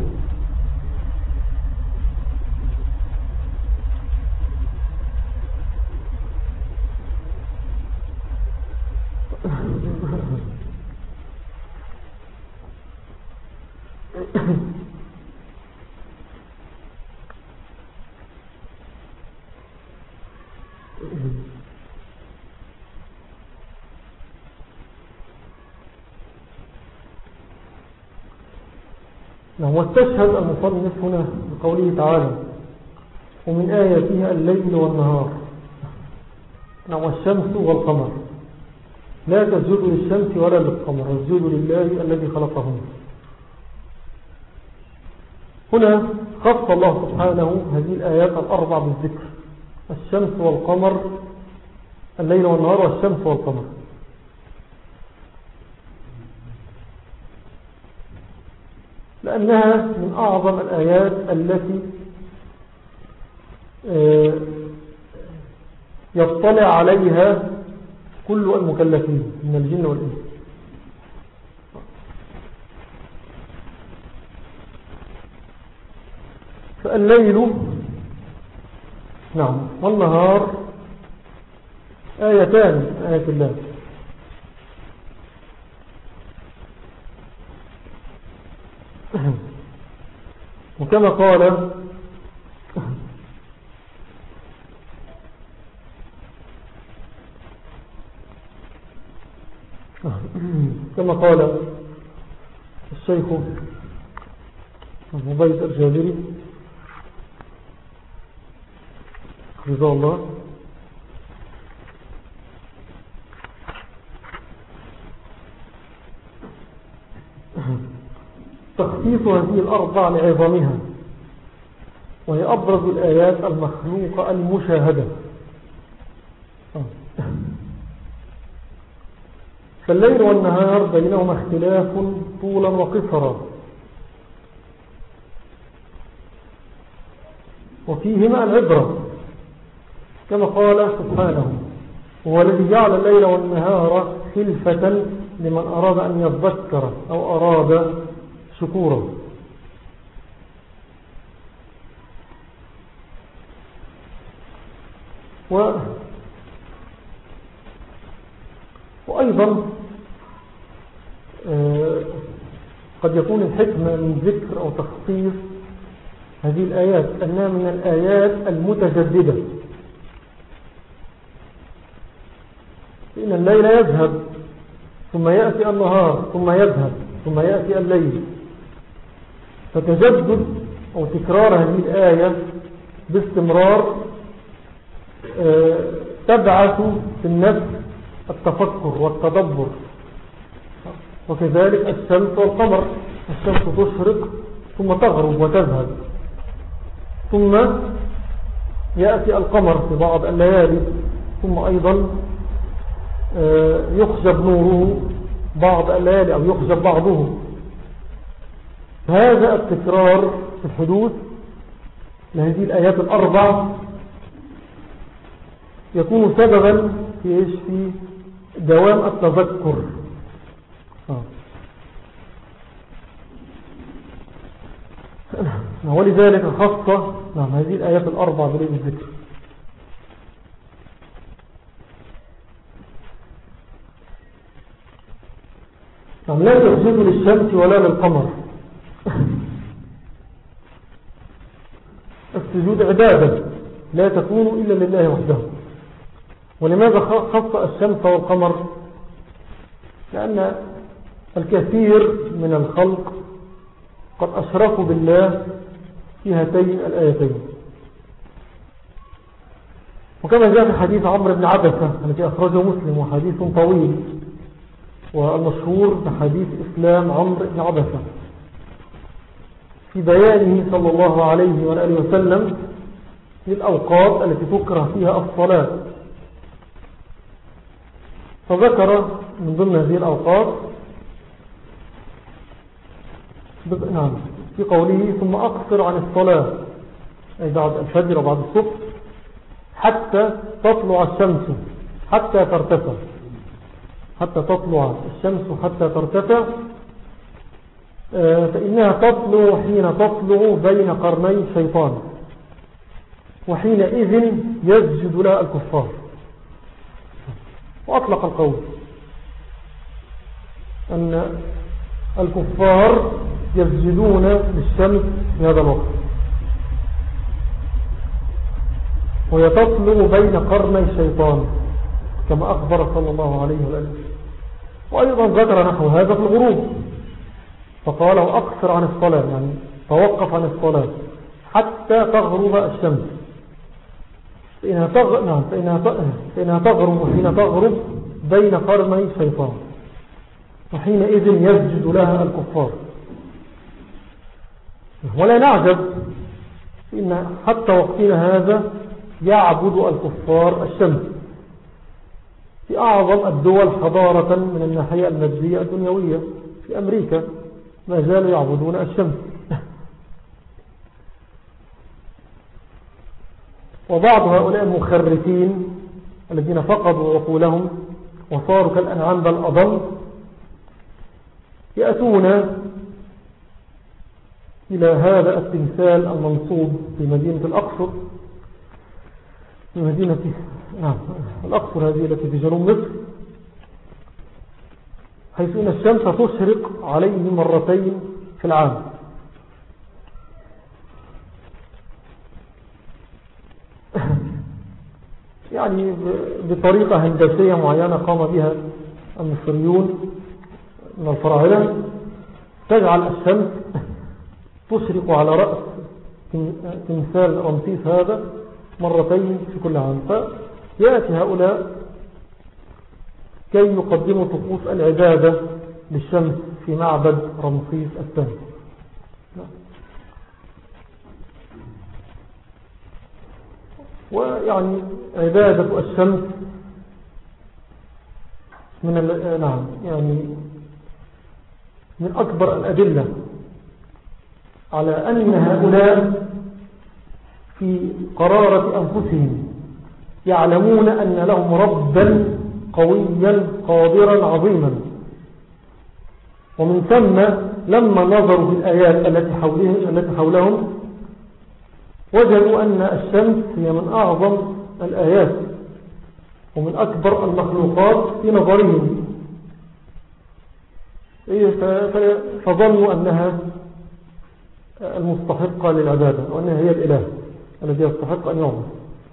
نعم. واستشهد المصنف هنا بقوله تعالى: ومن آياتها الليل والنهار، نعم، والشمس والقمر، لا تسجدوا للشمس ولا للقمر واسجدوا لله الذي خلقهم. هنا خص الله سبحانه هذه الآيات الأربع بالذكر: الشمس والقمر، الليل والنهار والشمس والقمر. لأنها من أعظم الآيات التي يطلع عليها كل المكلفين من الجن والإنس. فالليل نعم والنهار آيتان من آيات الله. وكما قال كما قال الشيخ عبيد الجابري رضا الله: تخصيص هذه الأربع لعظمها، وهي أبرز الآيات المخلوقة المشاهدة. فالليل والنهار بينهما اختلاف طولا وقصرا، وفيهما العبرة، كما قال سبحانه: هو الذي جعل الليل والنهار خلفة لمن أراد أن يذكر أو أراد شكورا. و وأيضا آه قد يكون الحكمة من ذكر أو تخصيص هذه الآيات أنها من الآيات المتجددة، لأن الليل يذهب ثم يأتي النهار ثم يذهب ثم يأتي الليل، فتجدد أو تكرار هذه الآية باستمرار آه تبعث في النفس التفكر والتدبر وكذلك الشمس والقمر، الشمس تشرق ثم تغرب وتذهب، ثم يأتي القمر في بعض الليالي، ثم أيضا يخجب نوره بعض الليالي أو يخجب بعضه. هذا التكرار في الحدوث لهذه الآيات الأربع يكون سببا في إيش؟ في دوام التذكر. آه. ولذلك خاصة نعم هذه الآيات الأربع بليل الذكر. نعم لا تسجدوا للشمس ولا للقمر. السجود عبادة لا تكون إلا لله وحده. ولماذا خص الشمس والقمر؟ لأن الكثير من الخلق قد أشركوا بالله في هاتين الآيتين. وكما جاء في حديث عمرو بن عبسة الذي أخرجه مسلم، وحديث طويل والمشهور بحديث إسلام عمرو بن عبسة، في بيانه صلى الله عليه وآله وسلم للأوقات التي تكره فيها الصلاة، فذكر من ضمن هذه الأوقات نعم في قوله ثم أقصر عن الصلاة أي بعد الفجر وبعد الصبح حتى تطلع الشمس حتى ترتفع، حتى تطلع الشمس حتى ترتفع، فإنها تطلع حين تطلع بين قرني الشيطان، وحينئذ يسجد لها الكفار. وأطلق القول أن الكفار يسجدون للشمس في هذا الوقت، ويتطلع بين قرني الشيطان كما أخبر صلى الله عليه وسلم. وأيضا ذكر نحو هذا في الغروب، فقال أقصر عن الصلاة، يعني توقف عن الصلاة حتى تغرب الشمس، فإنها تغرب, نعم فإنها تغرب وحين تغرب بين قرني الشيطان، وحينئذ يسجد لها الكفار. ولا نعجب إن حتى وقتنا هذا يعبد الكفار الشمس في أعظم الدول حضارة من الناحية المادية الدنيوية. في أمريكا ما زالوا يعبدون الشمس. وبعض هؤلاء المخرفين الذين فقدوا عقولهم وصاروا كالأنعام بل أضل يأتون إلى هذا التمثال المنصوب في مدينة الأقصر، في مدينة نعم الأقصر هذه التي في جنوب مصر، حيث إن الشمس تشرق عليه مرتين في العام. يعني بطريقة هندسية معينة قام بها المصريون من الفراعنة، تجعل الشمس تشرق على رأس تمثال رمسيس هذا مرتين في كل عام. فيأتي هؤلاء كي يقدموا طقوس العبادة للشمس في معبد رمسيس الثاني. ويعني عبادة الشمس من نعم يعني من أكبر الأدلة على أن هؤلاء في قرارة أنفسهم يعلمون أن لهم ربا قويا قادرا عظيما. ومن ثم لما نظروا في الآيات التي حولهم, التي حولهم وجدوا أن الشمس هي من أعظم الآيات ومن أكبر المخلوقات في نظرهم، فظنوا أنها المستحقة للعبادة وأنها هي الإله الذي يستحق أن يعبد.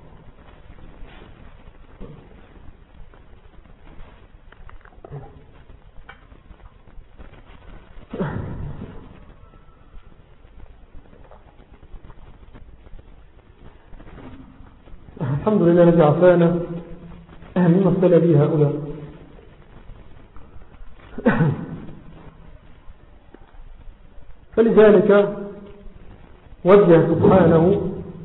الحمد لله الذي عافانا مما ابتلى به هؤلاء. فلذلك وجه سبحانه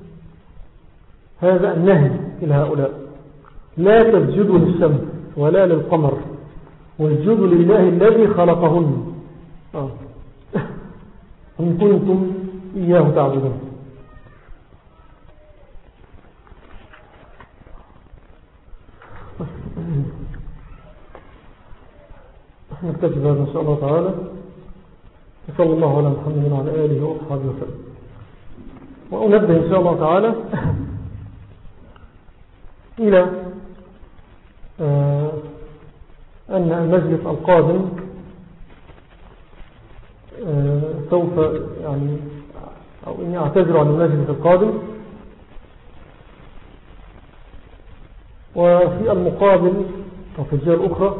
هذا النهي إلى هؤلاء: لا تسجدوا للشمس ولا للقمر واسجدوا لله الذي خلقهن آه. إن كنتم إياه تعبدون. نكتفي بهذا إن شاء الله تعالى. صلى الله على محمد وعلى آله وأصحابه وسلم. وأنبه إن شاء الله تعالى إلى آه أن المجلس القادم آه سوف يعني أو إني أعتذر عن المجلس القادم، وفي المقابل أو في الجهة الأخرى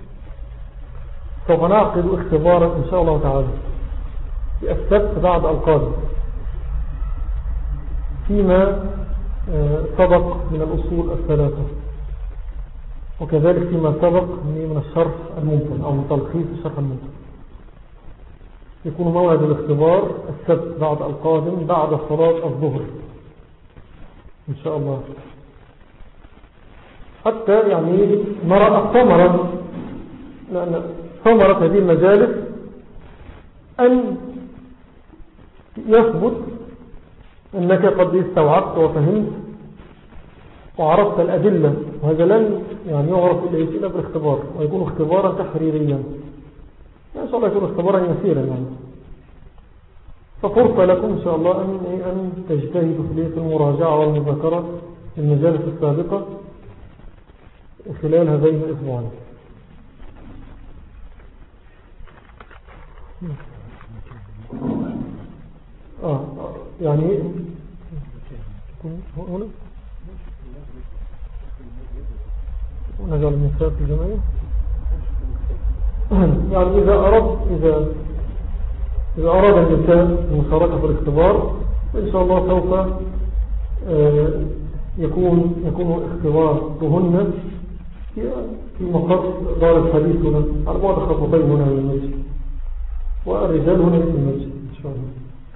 سوف نعقد اختبارا إن شاء الله تعالى في السبت بعد القادم فيما سبق من الأصول الثلاثة، وكذلك فيما سبق من الشرح الممكن أو من تلخيص الشرح الممكن. يكون موعد الاختبار السبت بعد القادم بعد صلاة الظهر إن شاء الله، حتى يعني نرى الثمرة، لأن ثمرة هذه المجالس أن يثبت أنك قد استوعبت وفهمت وعرفت الأدلة، وهذا لن يعني يعرف إلا بالاختبار، ويكون اختبارا تحريريا إن شاء الله، يكون اختبارا يسيرا يعني. ففرصة لكم إن شاء الله أن, أن تجتهدوا في المراجعة والمذاكرة في المجالس السابقة خلال هذين الأسبوعين. آه يعني هنا نجعل المثال في الجمعية يعني إذا أراد إذا إذا أراد الإنسان المشاركة في الاختبار إن شاء الله سوف يكون يكون اختبارهن في مقر دار الحديث هنا على بعد خطوتين هنا من المسجد، والرجال هنا في المسجد إن شاء الله.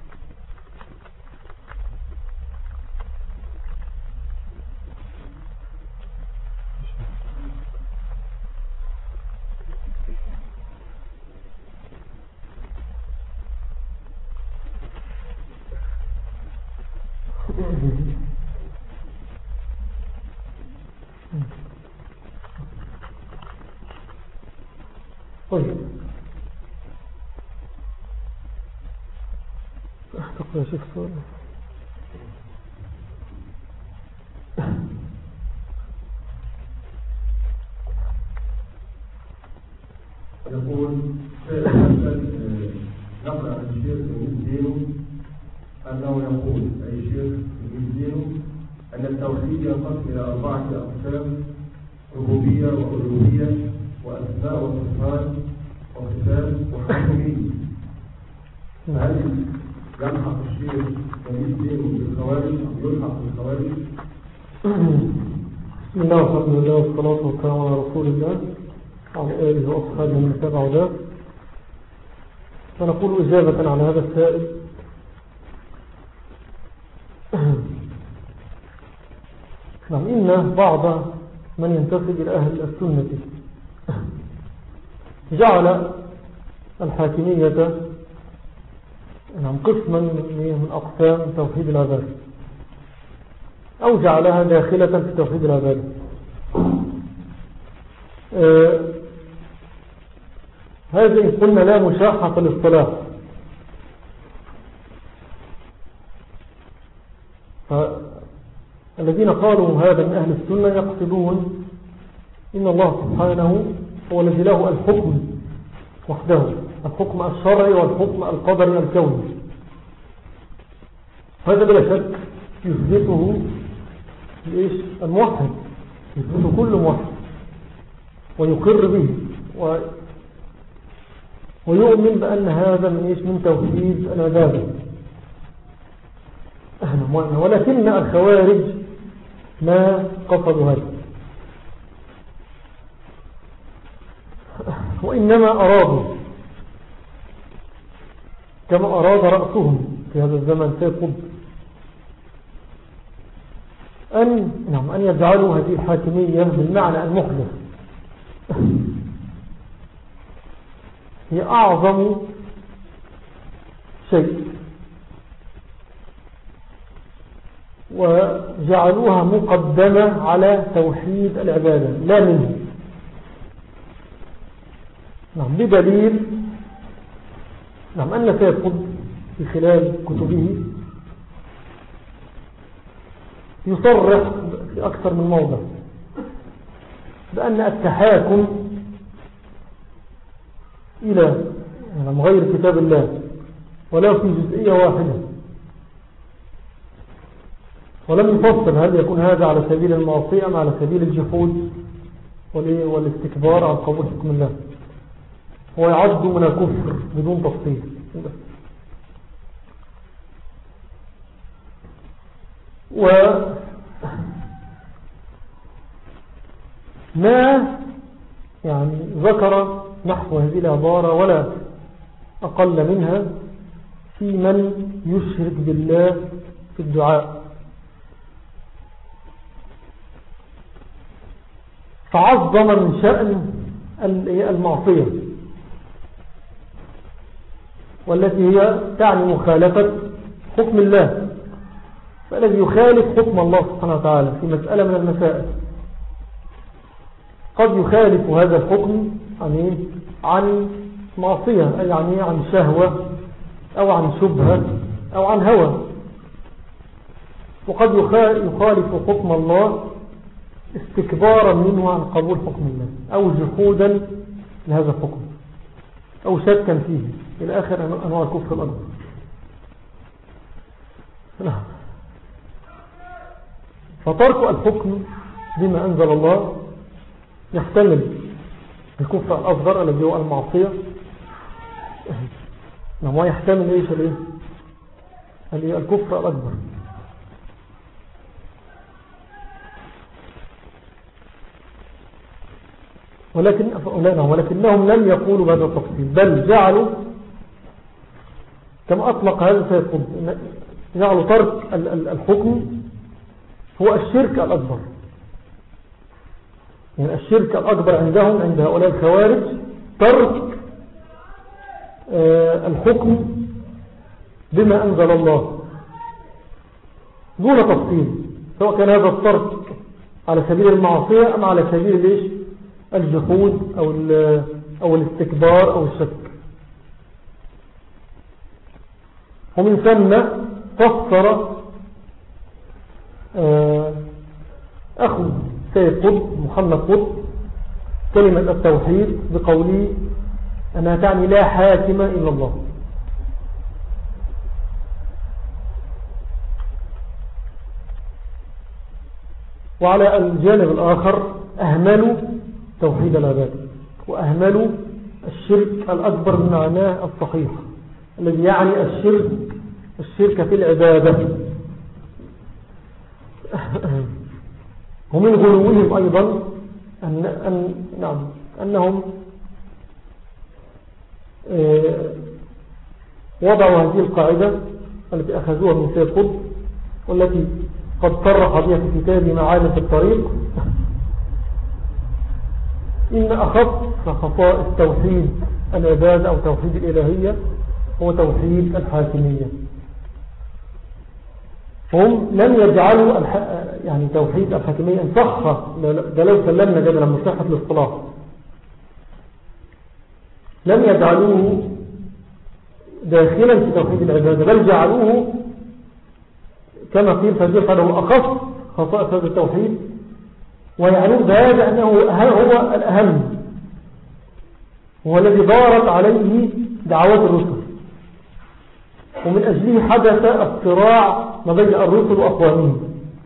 طيب تقرأ يا شيخ سؤال.
يقول نقرأ عن الشيخ المزدينو أنه يقول أي الشيخ المزدينو أن التوحيد ينقسم إلى أربعة أقسام: ربوبية وألوهية وأسماء وصفات وصفات وحكمية. هل يلحق الشيخ المزدينو بالخوارج أو يلحق بالخوارج؟
بسم الله والحمد لله والصلاة والسلام على رسول الله وعلى آله وأصحابه من تبعوا ذلك. فنقول إجابة على هذا السائل: نعم، إن بعض من ينتسب إلى أهل السنة جعل الحاكمية نعم قسما من أقسام توحيد العبادة، أو جعلها داخلة في توحيد العبادة. آه هذا إن قلنا لا مشاحة في الاصطلاح، فالذين قالوا هذا من أهل السنة يقصدون إن الله سبحانه هو الذي له الحكم وحده، الحكم الشرعي والحكم القدري الكوني. هذا بلا شك يثبته لإيش؟ الموحد، يثبته كل موحد ويقر به و... ويؤمن بأن هذا من إيش؟ من توحيد العبادة. ولكن الخوارج ما قصدوا هذا، وإنما أرادوا كما أراد رأسهم في هذا الزمن سيد قطب أن, نعم أن يجعلوا هذه الحاكمية بالمعنى المخلص هي أعظم شيء، وجعلوها مقدمة على توحيد العبادة لا منه. نعم بدليل نعم أن سيد قطب في خلال كتبه يصرح في أكثر من موضع بأن التحاكم إلى غير كتاب الله ولا في جزئية واحدة، ولم يفصل هل يكون هذا على سبيل المعصية أم على سبيل الجحود والاستكبار عن قبول حكم الله، هو يعد من الكفر بدون تفصيل. وما يعني ذكر نحو هذه العبارة ولا أقل منها في من يشرك بالله في الدعاء، فعظم من شأن المعصية والتي هي تعني مخالفة حكم الله، فالذي يخالف حكم الله سبحانه وتعالى في مسألة من المسائل قد يخالف هذا الحكم يعني عن معصية، أي يعني عن شهوة أو عن شبهة أو عن هوى، وقد يخالف حكم الله استكبارا منه عن قبول حكم الله أو جحودا لهذا الحكم أو شكا فيه إلى آخر أنواع الكفر الأكبر. فترك الحكم بما أنزل الله يحتمل الكفر الأصغر الذي هو المعصية، ما يحتمل إيش الإيه الكفر الأكبر. ولكن ولكنهم لم يقولوا بهذا التفصيل، بل جعلوا كما أطلق هذا سيد قطب جعلوا ترك الحكم هو الشرك الأكبر، يعني الشرك الأكبر عندهم عند هؤلاء الخوارج ترك الحكم بما أنزل الله دون تفصيل، سواء كان هذا الترك على سبيل المعصية أم على سبيل ليش الجحود أو, أو الاستكبار أو الشك. ومن ثم فسر أخو سيد قطب محمد قطب كلمة التوحيد بقوله أنها تعني لا حاكم إلا الله. وعلى الجانب الآخر أهملوا توحيد العبادة وأهملوا الشرك الأكبر بمعناه الصحيح الذي يعني الشرك الشرك في العبادة. ومن غلوهم أيضا أن أن نعم أنهم وضعوا هذه القاعدة التي أخذوها من سيد قطب والتي قد صرح بها في كتابه معالم في الطريق، إن أخص خصائص توحيد العبادة أو توحيد الإلهية هو توحيد الحاكمية. هم لم يجعلوا يعني توحيد الحاكمية إن صح ده لو سلمنا جدلا من صحة الاصطلاح لم يجعلوه داخلا في توحيد العبادة، بل جعلوه كما قيل فجير فله أخص خصائص هذا التوحيد، ويعنون بهذا أنه هو الأهم هو الذي دارت عليه دعوات الرسل، ومن أجله حدث الصراع ما بين الرسل وأقوامهم.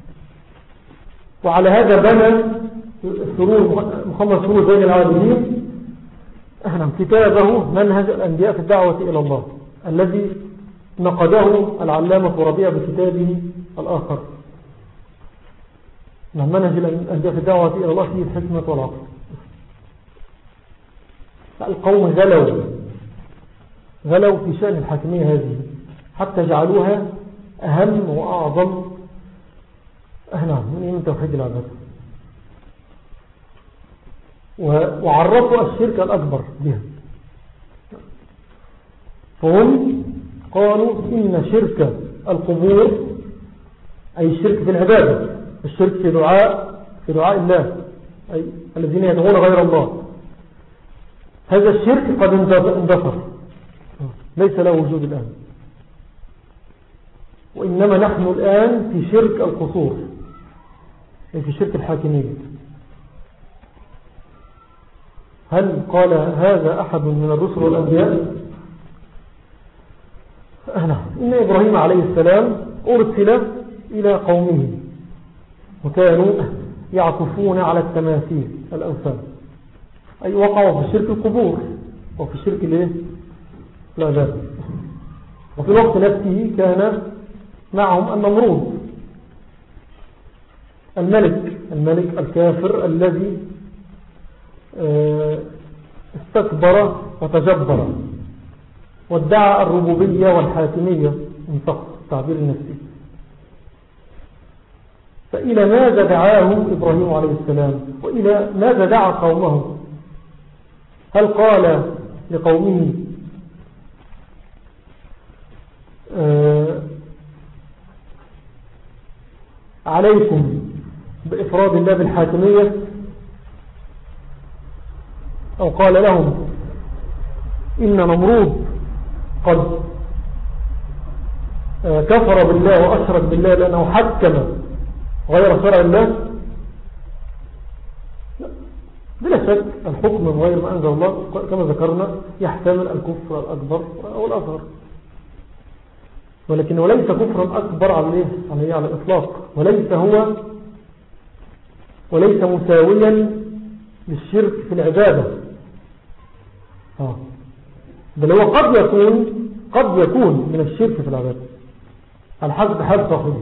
وعلى هذا بنى سرور محمد سرور بين العالمين أهلا كتابه منهج الأنبياء في الدعوة إلى الله الذي نقده العلامة ربيع بكتابه الآخر منهج الأنبياء في الدعوة إلى الله فيه الحكمة والعقل. القوم غلوا غلوا في شأن الحاكمية هذه حتى جعلوها أهم وأعظم نعم من توحيد العبادة، وعرفوا الشرك الأكبر بها. فهم قالوا إن شرك القبور أي الشرك في العبادة، الشرك في دعاء في دعاء الله، أي الذين يدعون غير الله، هذا الشرك قد اندثر ليس له وجود الآن، وإنما نحن الآن في شرك القصور، أي في شرك الحاكمية. هل قال هذا أحد من الرسل والأنبياء؟ نعم. إن إبراهيم عليه السلام أرسل إلى قومه وكانوا يعكفون على التماثيل الأوثان، أي وقعوا في شرك القبور وفي شرك العبادة. وفي الوقت نفسه كان معهم النمرود الملك الملك الكافر الذي استكبر وتجبر وادعى الربوبية والحاكمية من صح التعبير النفسي. فإلى ماذا دعاهم إبراهيم عليه السلام وإلى ماذا دعا قومه؟ هل قال لقومه آه عليكم بإفراد الله بالحاكمية، أو قال لهم إن نمرود قد آه كفر بالله وأشرك بالله لأنه حكم غير شرع الله؟ بلا شك الحكم من غير ما أنزل الله كما ذكرنا يحتمل الكفر الأكبر أو الأصغر، ولكنه ليس كفرا أكبر على على الإطلاق، وليس هو وليس مساويا للشرك في العبادة. آه. بل هو قد يكون قد يكون من الشرك في العبادة على حسب حال صاحبه،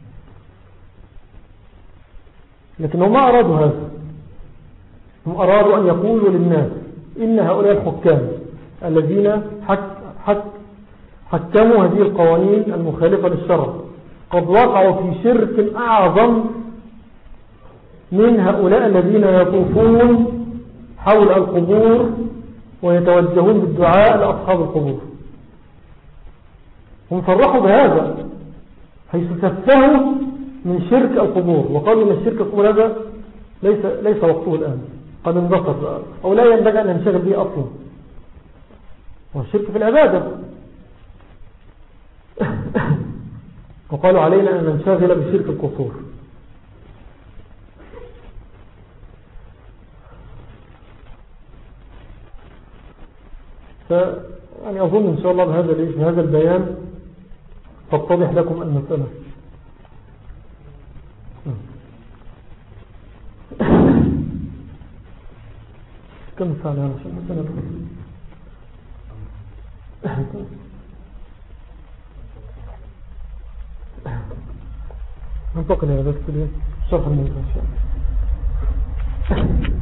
لكنهم ما أرادوا هذا. هم أرادوا أن يقولوا للناس إن هؤلاء الحكام الذين حك حك حكموا هذه القوانين المخالفة للشرع قد وقعوا في شرك أعظم من هؤلاء الذين يطوفون حول القبور ويتوجهون بالدعاء لأصحاب القبور. هم صرحوا بهذا حيث سفهوا من شرك القبور وقالوا أن الشرك القبور هذا ليس, ليس وقته الآن، قد انبسط أو لا ينبغي أن ننشغل به أصلا، والشرك في العبادة. وقالوا علينا أن ننشغل بشرك القصور. فأنا أظن إن شاء الله بهذا, بهذا البيان تتضح لكم المسألة. كم ساعة على شيء ننتقل إلى بس شرح الموضوع إن شاء الله.